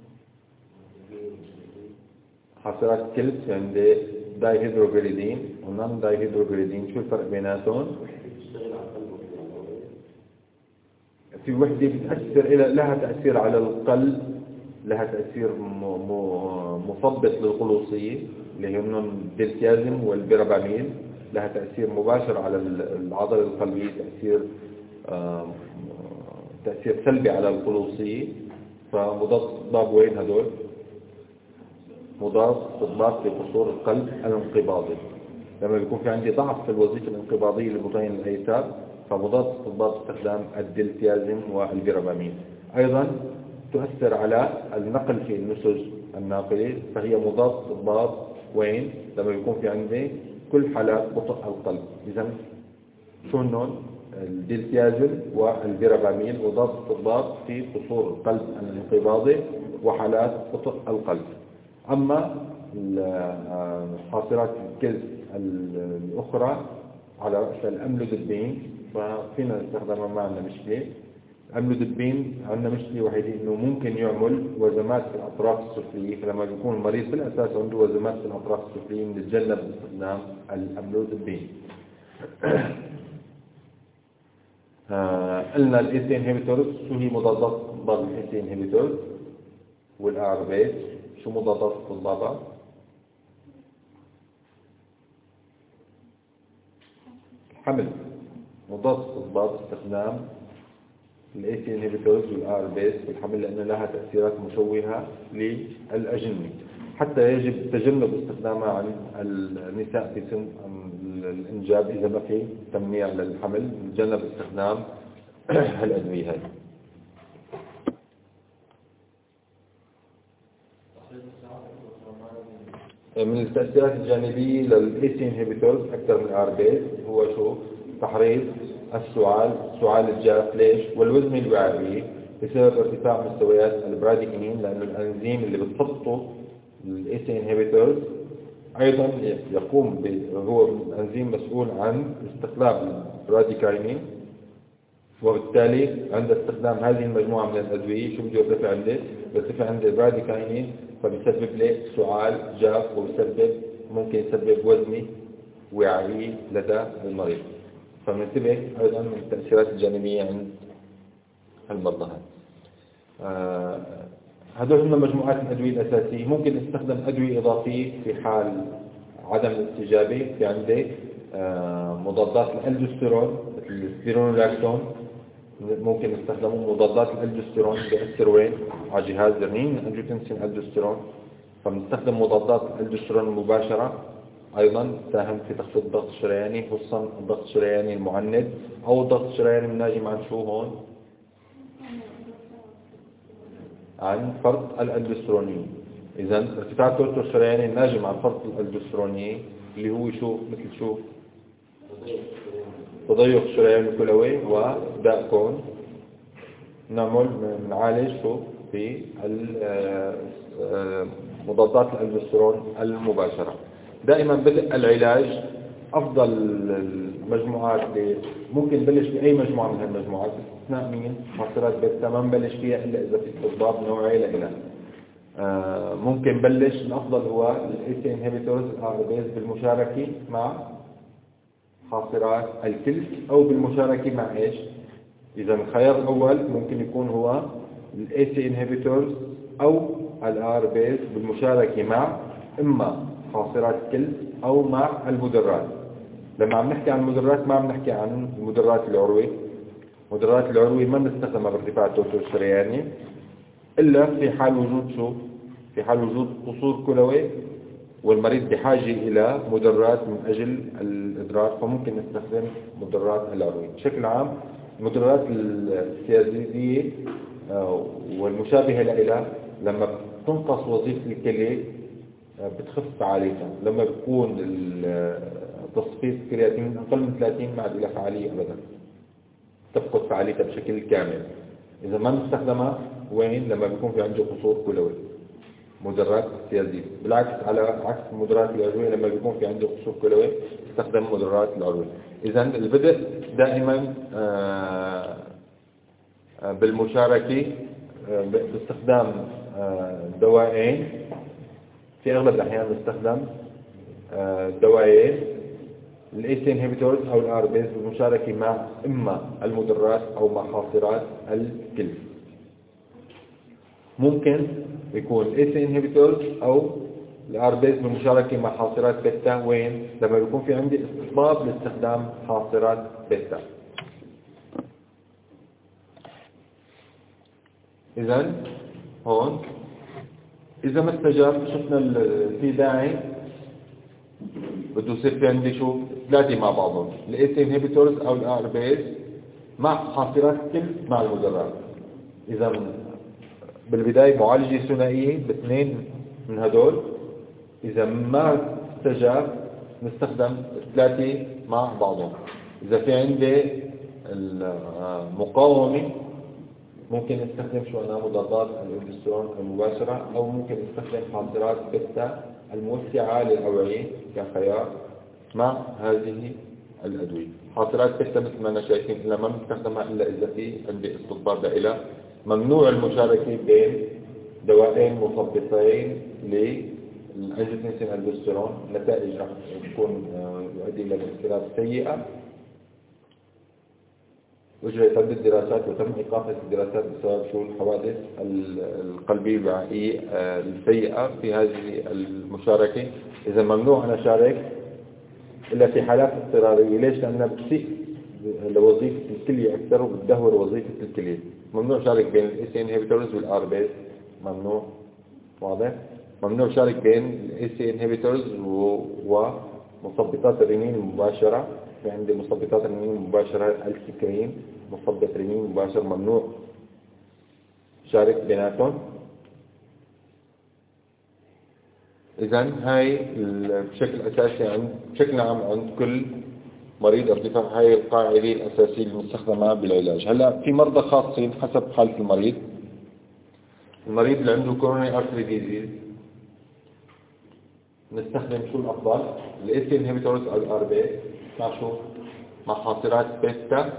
حاصرات كلس عندي داي هيدروبيريدين ونان داي هيدروبيريدين. شو الفرق بيناتهم؟ في وحدة بتأثر لها تأثير على القلب، لها تأثير مثبط للخلوصية اللي هي الدلتيازم والبيرابامين، لها تأثير مباشر على العضلة القلبية، تأثير سلبي على الخلوصية. فمضاد استطباب وين هدول؟ مضاد استطباب في قصور القلب الانقباضي. لما بيكون في عندي ضعف في الوظيفة الانقباضية لبطين الأيتاب فمضاد استطباب استخدام الدلتيازم والبيرابامين. أيضا تؤثر على النقل في النسج الناقلي، فهي مضاد استطباب وين؟ لما بيكون في عندي كل حالات بطء القلب. إذن شو هنون؟ الدلتيازم والبيرابامين مضاد استطباب في قصور القلب الانقباضي وحالات بطء القلب. أما حاصرات الكلس الأخرى على رأس الأملودبين ففينا نستخدمها، ما عندنا مشكلة. الأملودبين عندنا مشكلة وحيدة إنه ممكن يعمل وزمات في الأطراف السفلية، فلما بيكون المريض بالأساس عنده وزمات في الأطراف السفلية بنتجنب استخدام الأملودبين. قلنا الاي سي انهبيتورز. شو هي مضادات ضد الاي سي انهبيتورز والاربيز؟ شو مضادات الضبابة؟ الحمل. مضاد استطباب استخدام الاي سي انهبيتورز والاربيز في الحمل لأن لها تأثيرات مشوهة للأجنة، حتى يجب تجنب استخدامها عند النساء في سن الإنجاب. إذا ما في تمنيع للحمل نتجنب استخدام الأدوية هذه. من التأثيرات الجانبية للإي سي انهبيتورز أكثر من الاربيز هو شو؟ تحريض السعال الجاف. ليش؟ والوزن الوعائي بسبب ارتفاع مستويات البراديكينين، لأنه الأنزيم اللي بتحطه الاي سي انهبيتورز أيضا يقوم هو أنزيم مسؤول عن استخلاص البراديكاينين، وبالتالي عند استخدام هذه المجموعة من الأدوية شو بده يرتفع عنده؟ يرتفع عنده البراديكاينين، فبيسبب له سعال جاف ممكن يسبب وزني وعي لدى المريض. فبننتبه أيضا من التأثيرات الجانبية عند المرضى. هذول هم مجموعات الأدوية الأساسية. ممكن نستخدم أدوية إضافية في حال عدم الاستجابة. في عندي مضادات الألدوستيرون مثل السبيرونولاكتون، ممكن نستخدمه. مضادات الألدوستيرون بيأثر وين؟ على جهاز الرنين أنجيوتنسين ألدوستيرون، فبنستخدم مضادات الألدوستيرون المباشرة. أيضا تساهم في تخفيض الضغط الشرياني، خصوصا الضغط الشرياني المعند أو الضغط الشرياني الناجم عن شو هون؟ عن فرط الألدوستيرونين. إذا ارتفاع التوتر الشرياني الناجم عن فرط الألدوستيرونين اللي هو شو؟ مثل شو؟ تضيق الشريان الكلوي وداء كون. نعالج شو؟ في مضادات الألدوستيرون المباشرة. دائما بدء العلاج أفضل المجموعات اللي ممكن نبلش بأي مجموعة من هالمجموعات باستثناء مين؟ حاصرات بيتا ما نبلش فيها إلا إذا في استطباب نوعي لها. ممكن نبلش الأفضل هو الاي سي انهبيتورز الاربيز بالمشاركة مع حاصرات الكلس أو بالمشاركة مع إيش؟ إذا الخيار الأول ممكن يكون هو الاي سي انهبيتورز أو الاربيز بالمشاركة مع إما حاصرات كلس أو مع المدرات. لما عم نحكي عن المدرات ما عم نحكي عن المدرات العروي. مدرات العروي ما بنستخدمها بارتفاع التوتر الشرياني إلا في حال وجود شو؟ في حال وجود قصور كلوي والمريض بحاجة إلى مدرات من أجل الإدرار، فممكن نستخدم مدرات العروي. بشكل عام المدرات السيازيدية والمشابهة لها لما تنقص وظيفة الكلى بتخف فعاليتها. لما بيكون تصفية الكرياتين أقل من 30 ما عاد لها فعالية أبدا، تفقد فعاليتها بشكل كامل. إذا ما نستخدمها وين؟ لما بيكون في عنده قصور كلوي، مدرات التيازيد. بالعكس، على عكس مدرات العروة لما بيكون في عنده قصور كلوي استخدم مدرات العروة. إذا البدء دائما بالمشاركة باستخدام دوائين. في أغلب الأحيان نستخدم دوائين، الاي انهبيتورز أو الاربيز، بالمشاركة مع إما المدرات أو مع حاصرات الكلى. ممكن يكون الاي انهبيتورز أو الاربيز بالمشاركة مع حاصرات بيتا. وين؟ لما بيكون في عندي استحباب لاستخدام حاصرات بيتا. إذن هون إذا ما استجاب شفنا في داعي بده يصير في عندي شو؟ ثلاثة مع بعضهم، الاي انهبيتورز أو الاربيز مع حاصرات الكل مع المدرات. إذا بالبداية معالجة ثنائية باثنين من هدول. إذا ما استجاب نستخدم ثلاثة مع بعضهم. إذا في عندي المقاومة ممكن نستخدم شو أنا مضادات الألدوستيرون المباشرة، أو ممكن نستخدم حاصرات بيتا الموسعة للأوعية كخيار مع هذه الأدوية. حاصرات بيتا مثل ما أنا شايفين إلا ما نستخدمها إلا إذا في عندي استطباب لإلها. ممنوع المشاركة بين دوائين مثبطين للأنجيوتنسين الألدوستيرون، نتائج راح تكون يؤدي إلى تأثيرات سيئة. وجريت عدة دراسات وتم إيقاف الدراسات بسبب شو الحوادث القلبية الوعائية السيئة في هذه المشاركة. إذا ممنوع أن أشارك إلا في حالات اضطرارية. ليش؟ لأنها بتسيء لوظيفة الكلية أكثر وبتدهور وظيفة الكلية. ممنوع أشارك بين الإي انهبيتورز والآربيز، ممنوع. واضح؟ ممنوع أشارك بين الإي انهبيتورز ومثبطات الرنين المباشرة. في عندي مثبطات الرنين المباشرة السكرين، مثبط رنين مباشر، ممنوع شارك بيناتهم. إذن هاي بشكل أساسي بشكل عام عند كل مريض ارتفاع هاي القاعدة الأساسية المستخدمة بالعلاج. هلا في مرضى خاصين حسب حالة المريض. المريض اللي عنده كوروني ارتري ديزيز نستخدم شو الأفضل؟ الاي انهبيتورز أو الاربي مع شو؟ مع حاصرات بيتا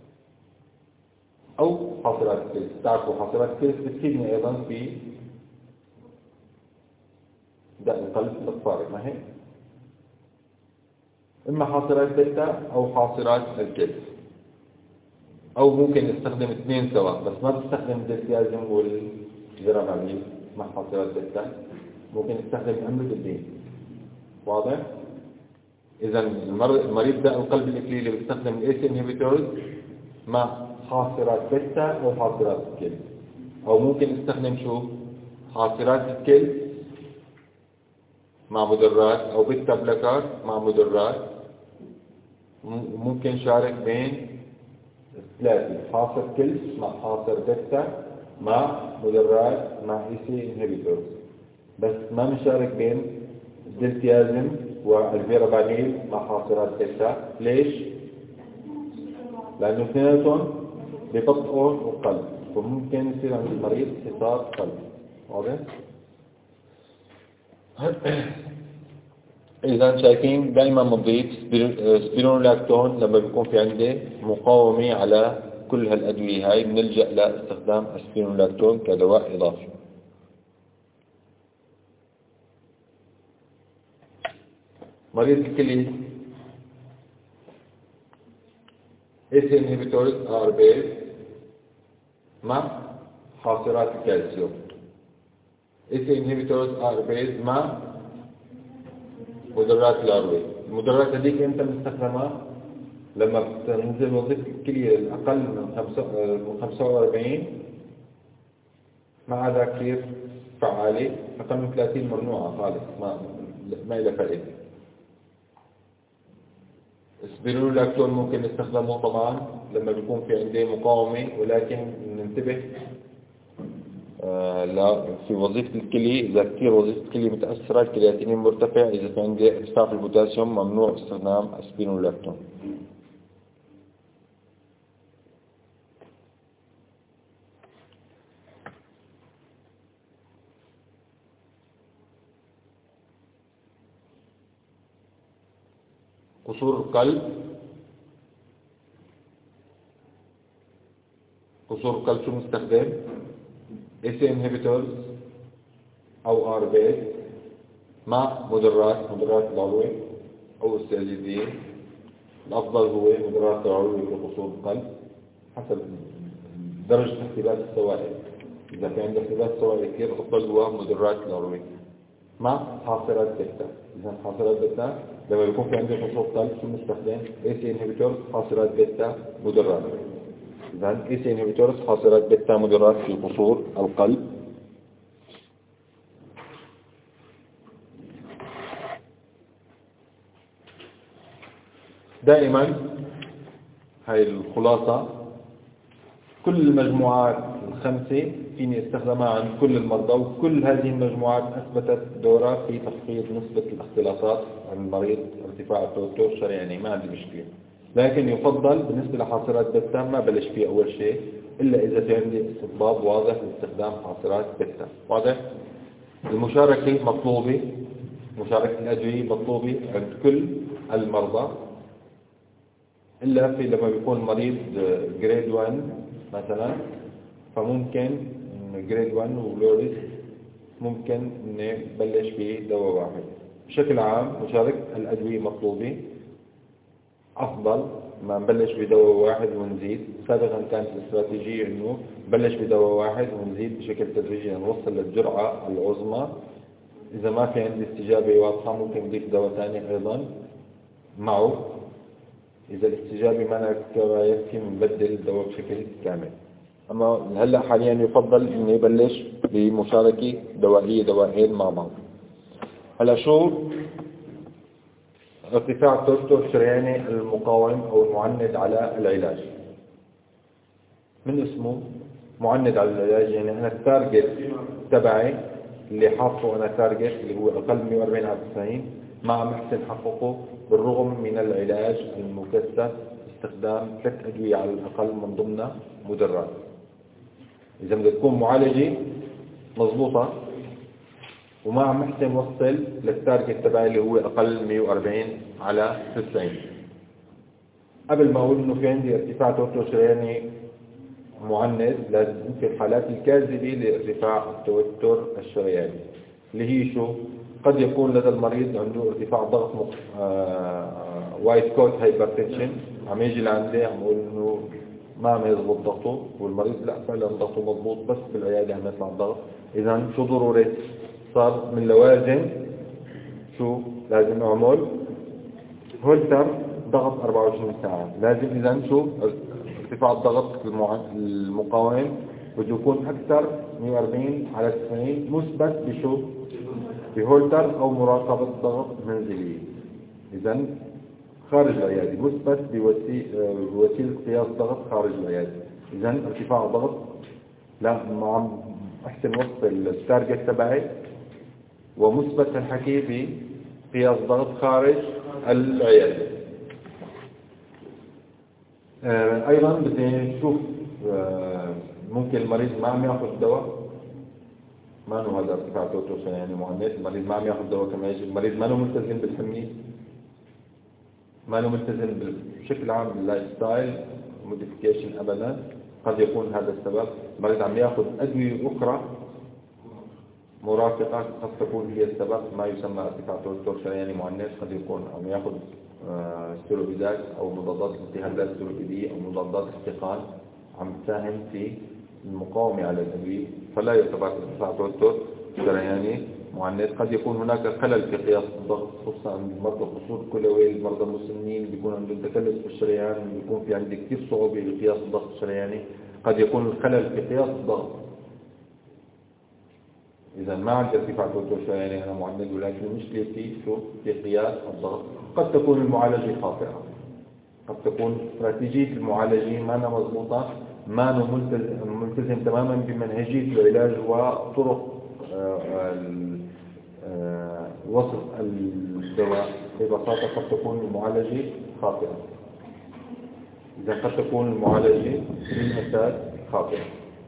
أو حاصرات كيلز. تعرفوا حاصرات كيلز بتفيدني أيضا في داء القلب الطارئ، ما هي؟ إما حاصرات بيتا أو حاصرات الكيلز، أو ممكن نستخدم اثنين سوا، بس ما بستخدم الدلتيازم والزرابامين مع حاصرات بيتا. ممكن نستخدم أملوديبين. واضح؟ إذا المريض داء القلب الإكليلي بيستخدم الاي انهبيتورز مع حاصرات بيتا أو حاصرات الكيل، أو ممكن نستخدم شو؟ حاصرات الكيل مع مدرات، أو بيتا بلاكار مع مدرات. ممكن شارك بين ثلاثة، حاصر كيل مع حاصر بيتا مع مدرات مع اي انهبيتورز. بس ما نشارك بين الدلتيازم والفيرابانيل مع حاصرات بيتا. ليش؟ لأنه اثنيناتهم ببطئوا القلب، فممكن يصير عند المريض حصار قلب. واضح؟ إذا شايفين دائما بنضيف سبيرونولاكتون لما بيكون في عندي مقاومة على كل هالأدوية هاي، بنلجأ لاستخدام سبيرونولاكتون كدواء إضافي. مريض الكلى ACE inhibitors are based مع حاصرات الكالسيوم. ACE inhibitors are based مع مدرات الأروية. المدرات هذيك أنت بتستخدمها لما بتنزل وظيفة الكلية الأقل من 45 مع ذا كثير فعالة. أقل من 30 ممنوعة خالص، ما إلى فائدة. السبيرونولاكتون ممكن نستخدمه طبعا لما بيكون في عندي مقاومة، ولكن ننتبه لا، في وظيفة الكلي إذا كثير وظيفة الكلي متأثرة الكرياتينين مرتفع، إذا في عندي ارتفاع في البوتاسيوم ممنوع استخدام أسبرين ولاكتون. قصور القلب، قصور القلب شو مستخدم؟ ACE inhibitors أو ARBs مع مدرات العروة أو السيازيدين. الأفضل هو مدرات العروة لقصور القلب حسب درجة اختلاف السوائل. إذا كان عندك اختلاف سوائل كثير أفضل هو مدرات العروة مع حاصرات بيتا. إذا حاصرات بيتا لما يكون في عندك قصور قلب شو نستخدم؟ ACE inhibitors حاصرات بيتا مدرات. إذا ACE inhibitors حاصرات بيتا مدرات في قصور القلب. دائما هاي الخلاصة، كل المجموعات الخمسة فيني استخدمها عند كل المرضى، وكل هذه المجموعات أثبتت دورها في تخفيض نسبة الاختلاطات عند المريض ارتفاع التوتر الشرياني. ما عندي مشكلة، لكن يفضل بالنسبة لحاصرات بيتا ما بلش فيه أول شيء إلا إذا في عندي استطباب واضح لاستخدام حاصرات بيتا. واضح؟ المشاركة مطلوبة، مشاركة الأدوية مطلوبة عند كل المرضى، إلا في لما بيكون مريض جريد 1 مثلا، فممكن جريد 1 ولوريس ممكن نبلش بدواء واحد. بشكل عام مشاركة الأدوية مطلوبة، أفضل ما نبلش بدواء واحد ونزيد. سابقا كانت الاستراتيجية إنه نبلش بدواء واحد ونزيد بشكل تدريجي نوصل للجرعة العظمى. إذا ما في عندي استجابة واضحة ممكن نضيف دواء ثاني أيضا معه. إذا الاستجابة ما يكفي نبدل الدواء بشكل كامل. أما هلأ حاليا يفضل إنه يبلش بمشاركة دوائية دواءين مع بعض. هلأ شو ارتفاع التوتر الشرياني المقاوم أو المعند على العلاج؟ من اسمه معند على العلاج، يعني أنا التارجت تبعي اللي حاطه أنا تارجت اللي هو أقل من 140 على 90 ما عم أحسن حققه، بالرغم من العلاج المكثف استخدام 3 أدوية على الأقل من ضمنها مدرات. إذا بدها تكون معالجة مضبوطة وما عم أحسن وصل للتارجت تبعي اللي هو أقل 140 على 90. قبل ما أقول إنه في عندي ارتفاع توتر شرياني معند، لازم في الحالات الكاذبة لارتفاع التوتر الشرياني اللي هي شو؟ قد يكون لدى المريض عنده ارتفاع ضغط وايت كوت هايبرتنشن، عم يجي لعندي عم يقول إنه ما عم يضبط ضغطه، والمريض لا فعلا ضغطه مضبوط بس بالعيادة عم يطلع الضغط. إذا شو ضروري؟ صار من لوازم شو لازم أعمل؟ هولتر ضغط 24 ساعة. لازم إذا شو ارتفاع الضغط المقاوم بده يكون أكثر 140 على 90 مثبت بشو؟ بهولتر أو مراقبة ضغط منزلية. إذا خارج العيادة، مثبت بوسيلة قياس ضغط خارج العيادة. إذا ارتفاع الضغط لا ما عم أحسن وصل التارجت تبعي، ومثبت الحكي بقياس ضغط خارج العيادة. أيضا بدي نشوف ممكن المريض ما عم ياخذ دواء، ما انه هذا ارتفاع توتر يعني معند، المريض ما عم ياخذ دواء كما يجب، المريض ما له ملتزم بالحمية، ما له ملتزم بشكل عام باللايف ستايل موديفيكيشن ابدا. قد يكون هذا السبب. المريض عم ياخذ ادويه اخرى مرافقه قد تكون هي السبب، ما يسمى ارتفاع توتر شرياني معند. قد يكون عم ياخذ ستيرويدات او مضادات التهابات ستيرويديه او مضادات احتقان عم تساهم في المقاومه على الادويه، فلا يعتبر ارتفاع توتر شرياني معند. قد يكون هناك خلل في قياس الضغط، خصوصا عند مرضى القصور الكلوي، المرضى المسنين بيكون عندهم تكلس في الشريان، بيكون في عندي كثير صعوبه لقياس الضغط الشرياني. قد يكون الخلل في قياس الضغط. إذا ما عندي ارتفاع توتر شرياني أنا معند، ولكن المشكلة في قياس الضغط. قد تكون المعالجة خاطئة، قد تكون استراتيجية المعالجة ما أنا مضبوطة، ما ملتزم تماما بمنهجية العلاج وطرق وصف الدواء. ببساطة قد تكون المعالجة خاطئة. إذا قد تكون المعالجة بالأساس خاطئة.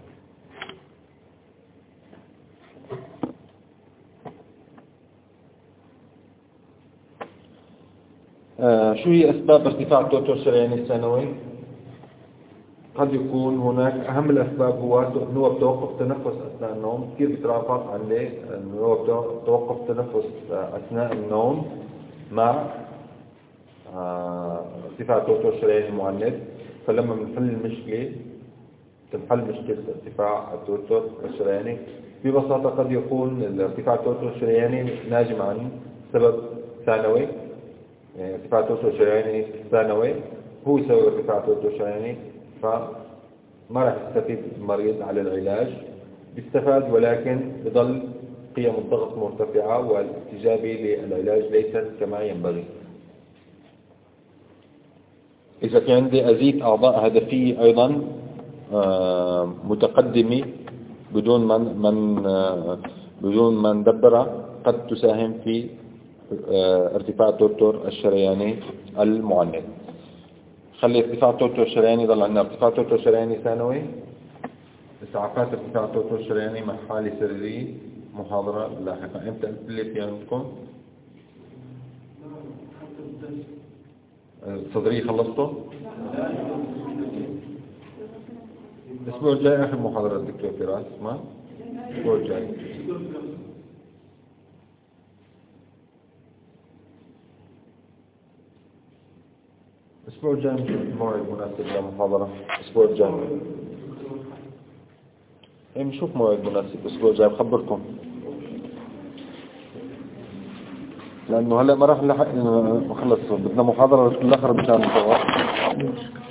شو هي أسباب ارتفاع التوتر الشرياني الثانوي؟ قد يكون هناك أهم الأسباب هو توقف تنفس أثناء النوم. كثير بيترافق عليه هو توقف تنفس أثناء النوم مع ارتفاع التوتر الشرياني المعند. فلما بنحل المشكلة تنحل مشكلة ارتفاع التوتر الشرياني. ببساطة قد يكون ارتفاع التوتر الشرياني ناجم عن سبب ثانوي. يعني ارتفاع التوتر الشرياني الثانوي هو سبب ارتفاع التوتر الشرياني، فما راح يستفيد المريض على العلاج. بيستفاد ولكن بضل قيم الضغط مرتفعة والاستجابة للعلاج ليست كما ينبغي. إذا كان عندي أزيد أعضاء هدفية أيضا متقدمة بدون ما ندبرها قد تساهم في ارتفاع التوتر الشرياني المعند. خلي ارتفاع التوتر الشرياني ضل عندنا ارتفاع التوتر الشرياني ثانوي، إسعافات ارتفاع التوتر الشرياني مع حالة سريرية، محاضرة لاحقة. امتى قلت لي في عندكم؟ صدري خلصته؟ الأسبوع الجاي آخر محاضرة الدكتور فراس. ما الأسبوع الجاي الأسبوع الجاي نشوف موعد مناسب للمحاضرة. الأسبوع الجاي نشوف موعد مناسب الأسبوع الجاي بخبركم، لأنه هلأ ما راح نلحق نخلص. بدنا محاضرة الآخر مشان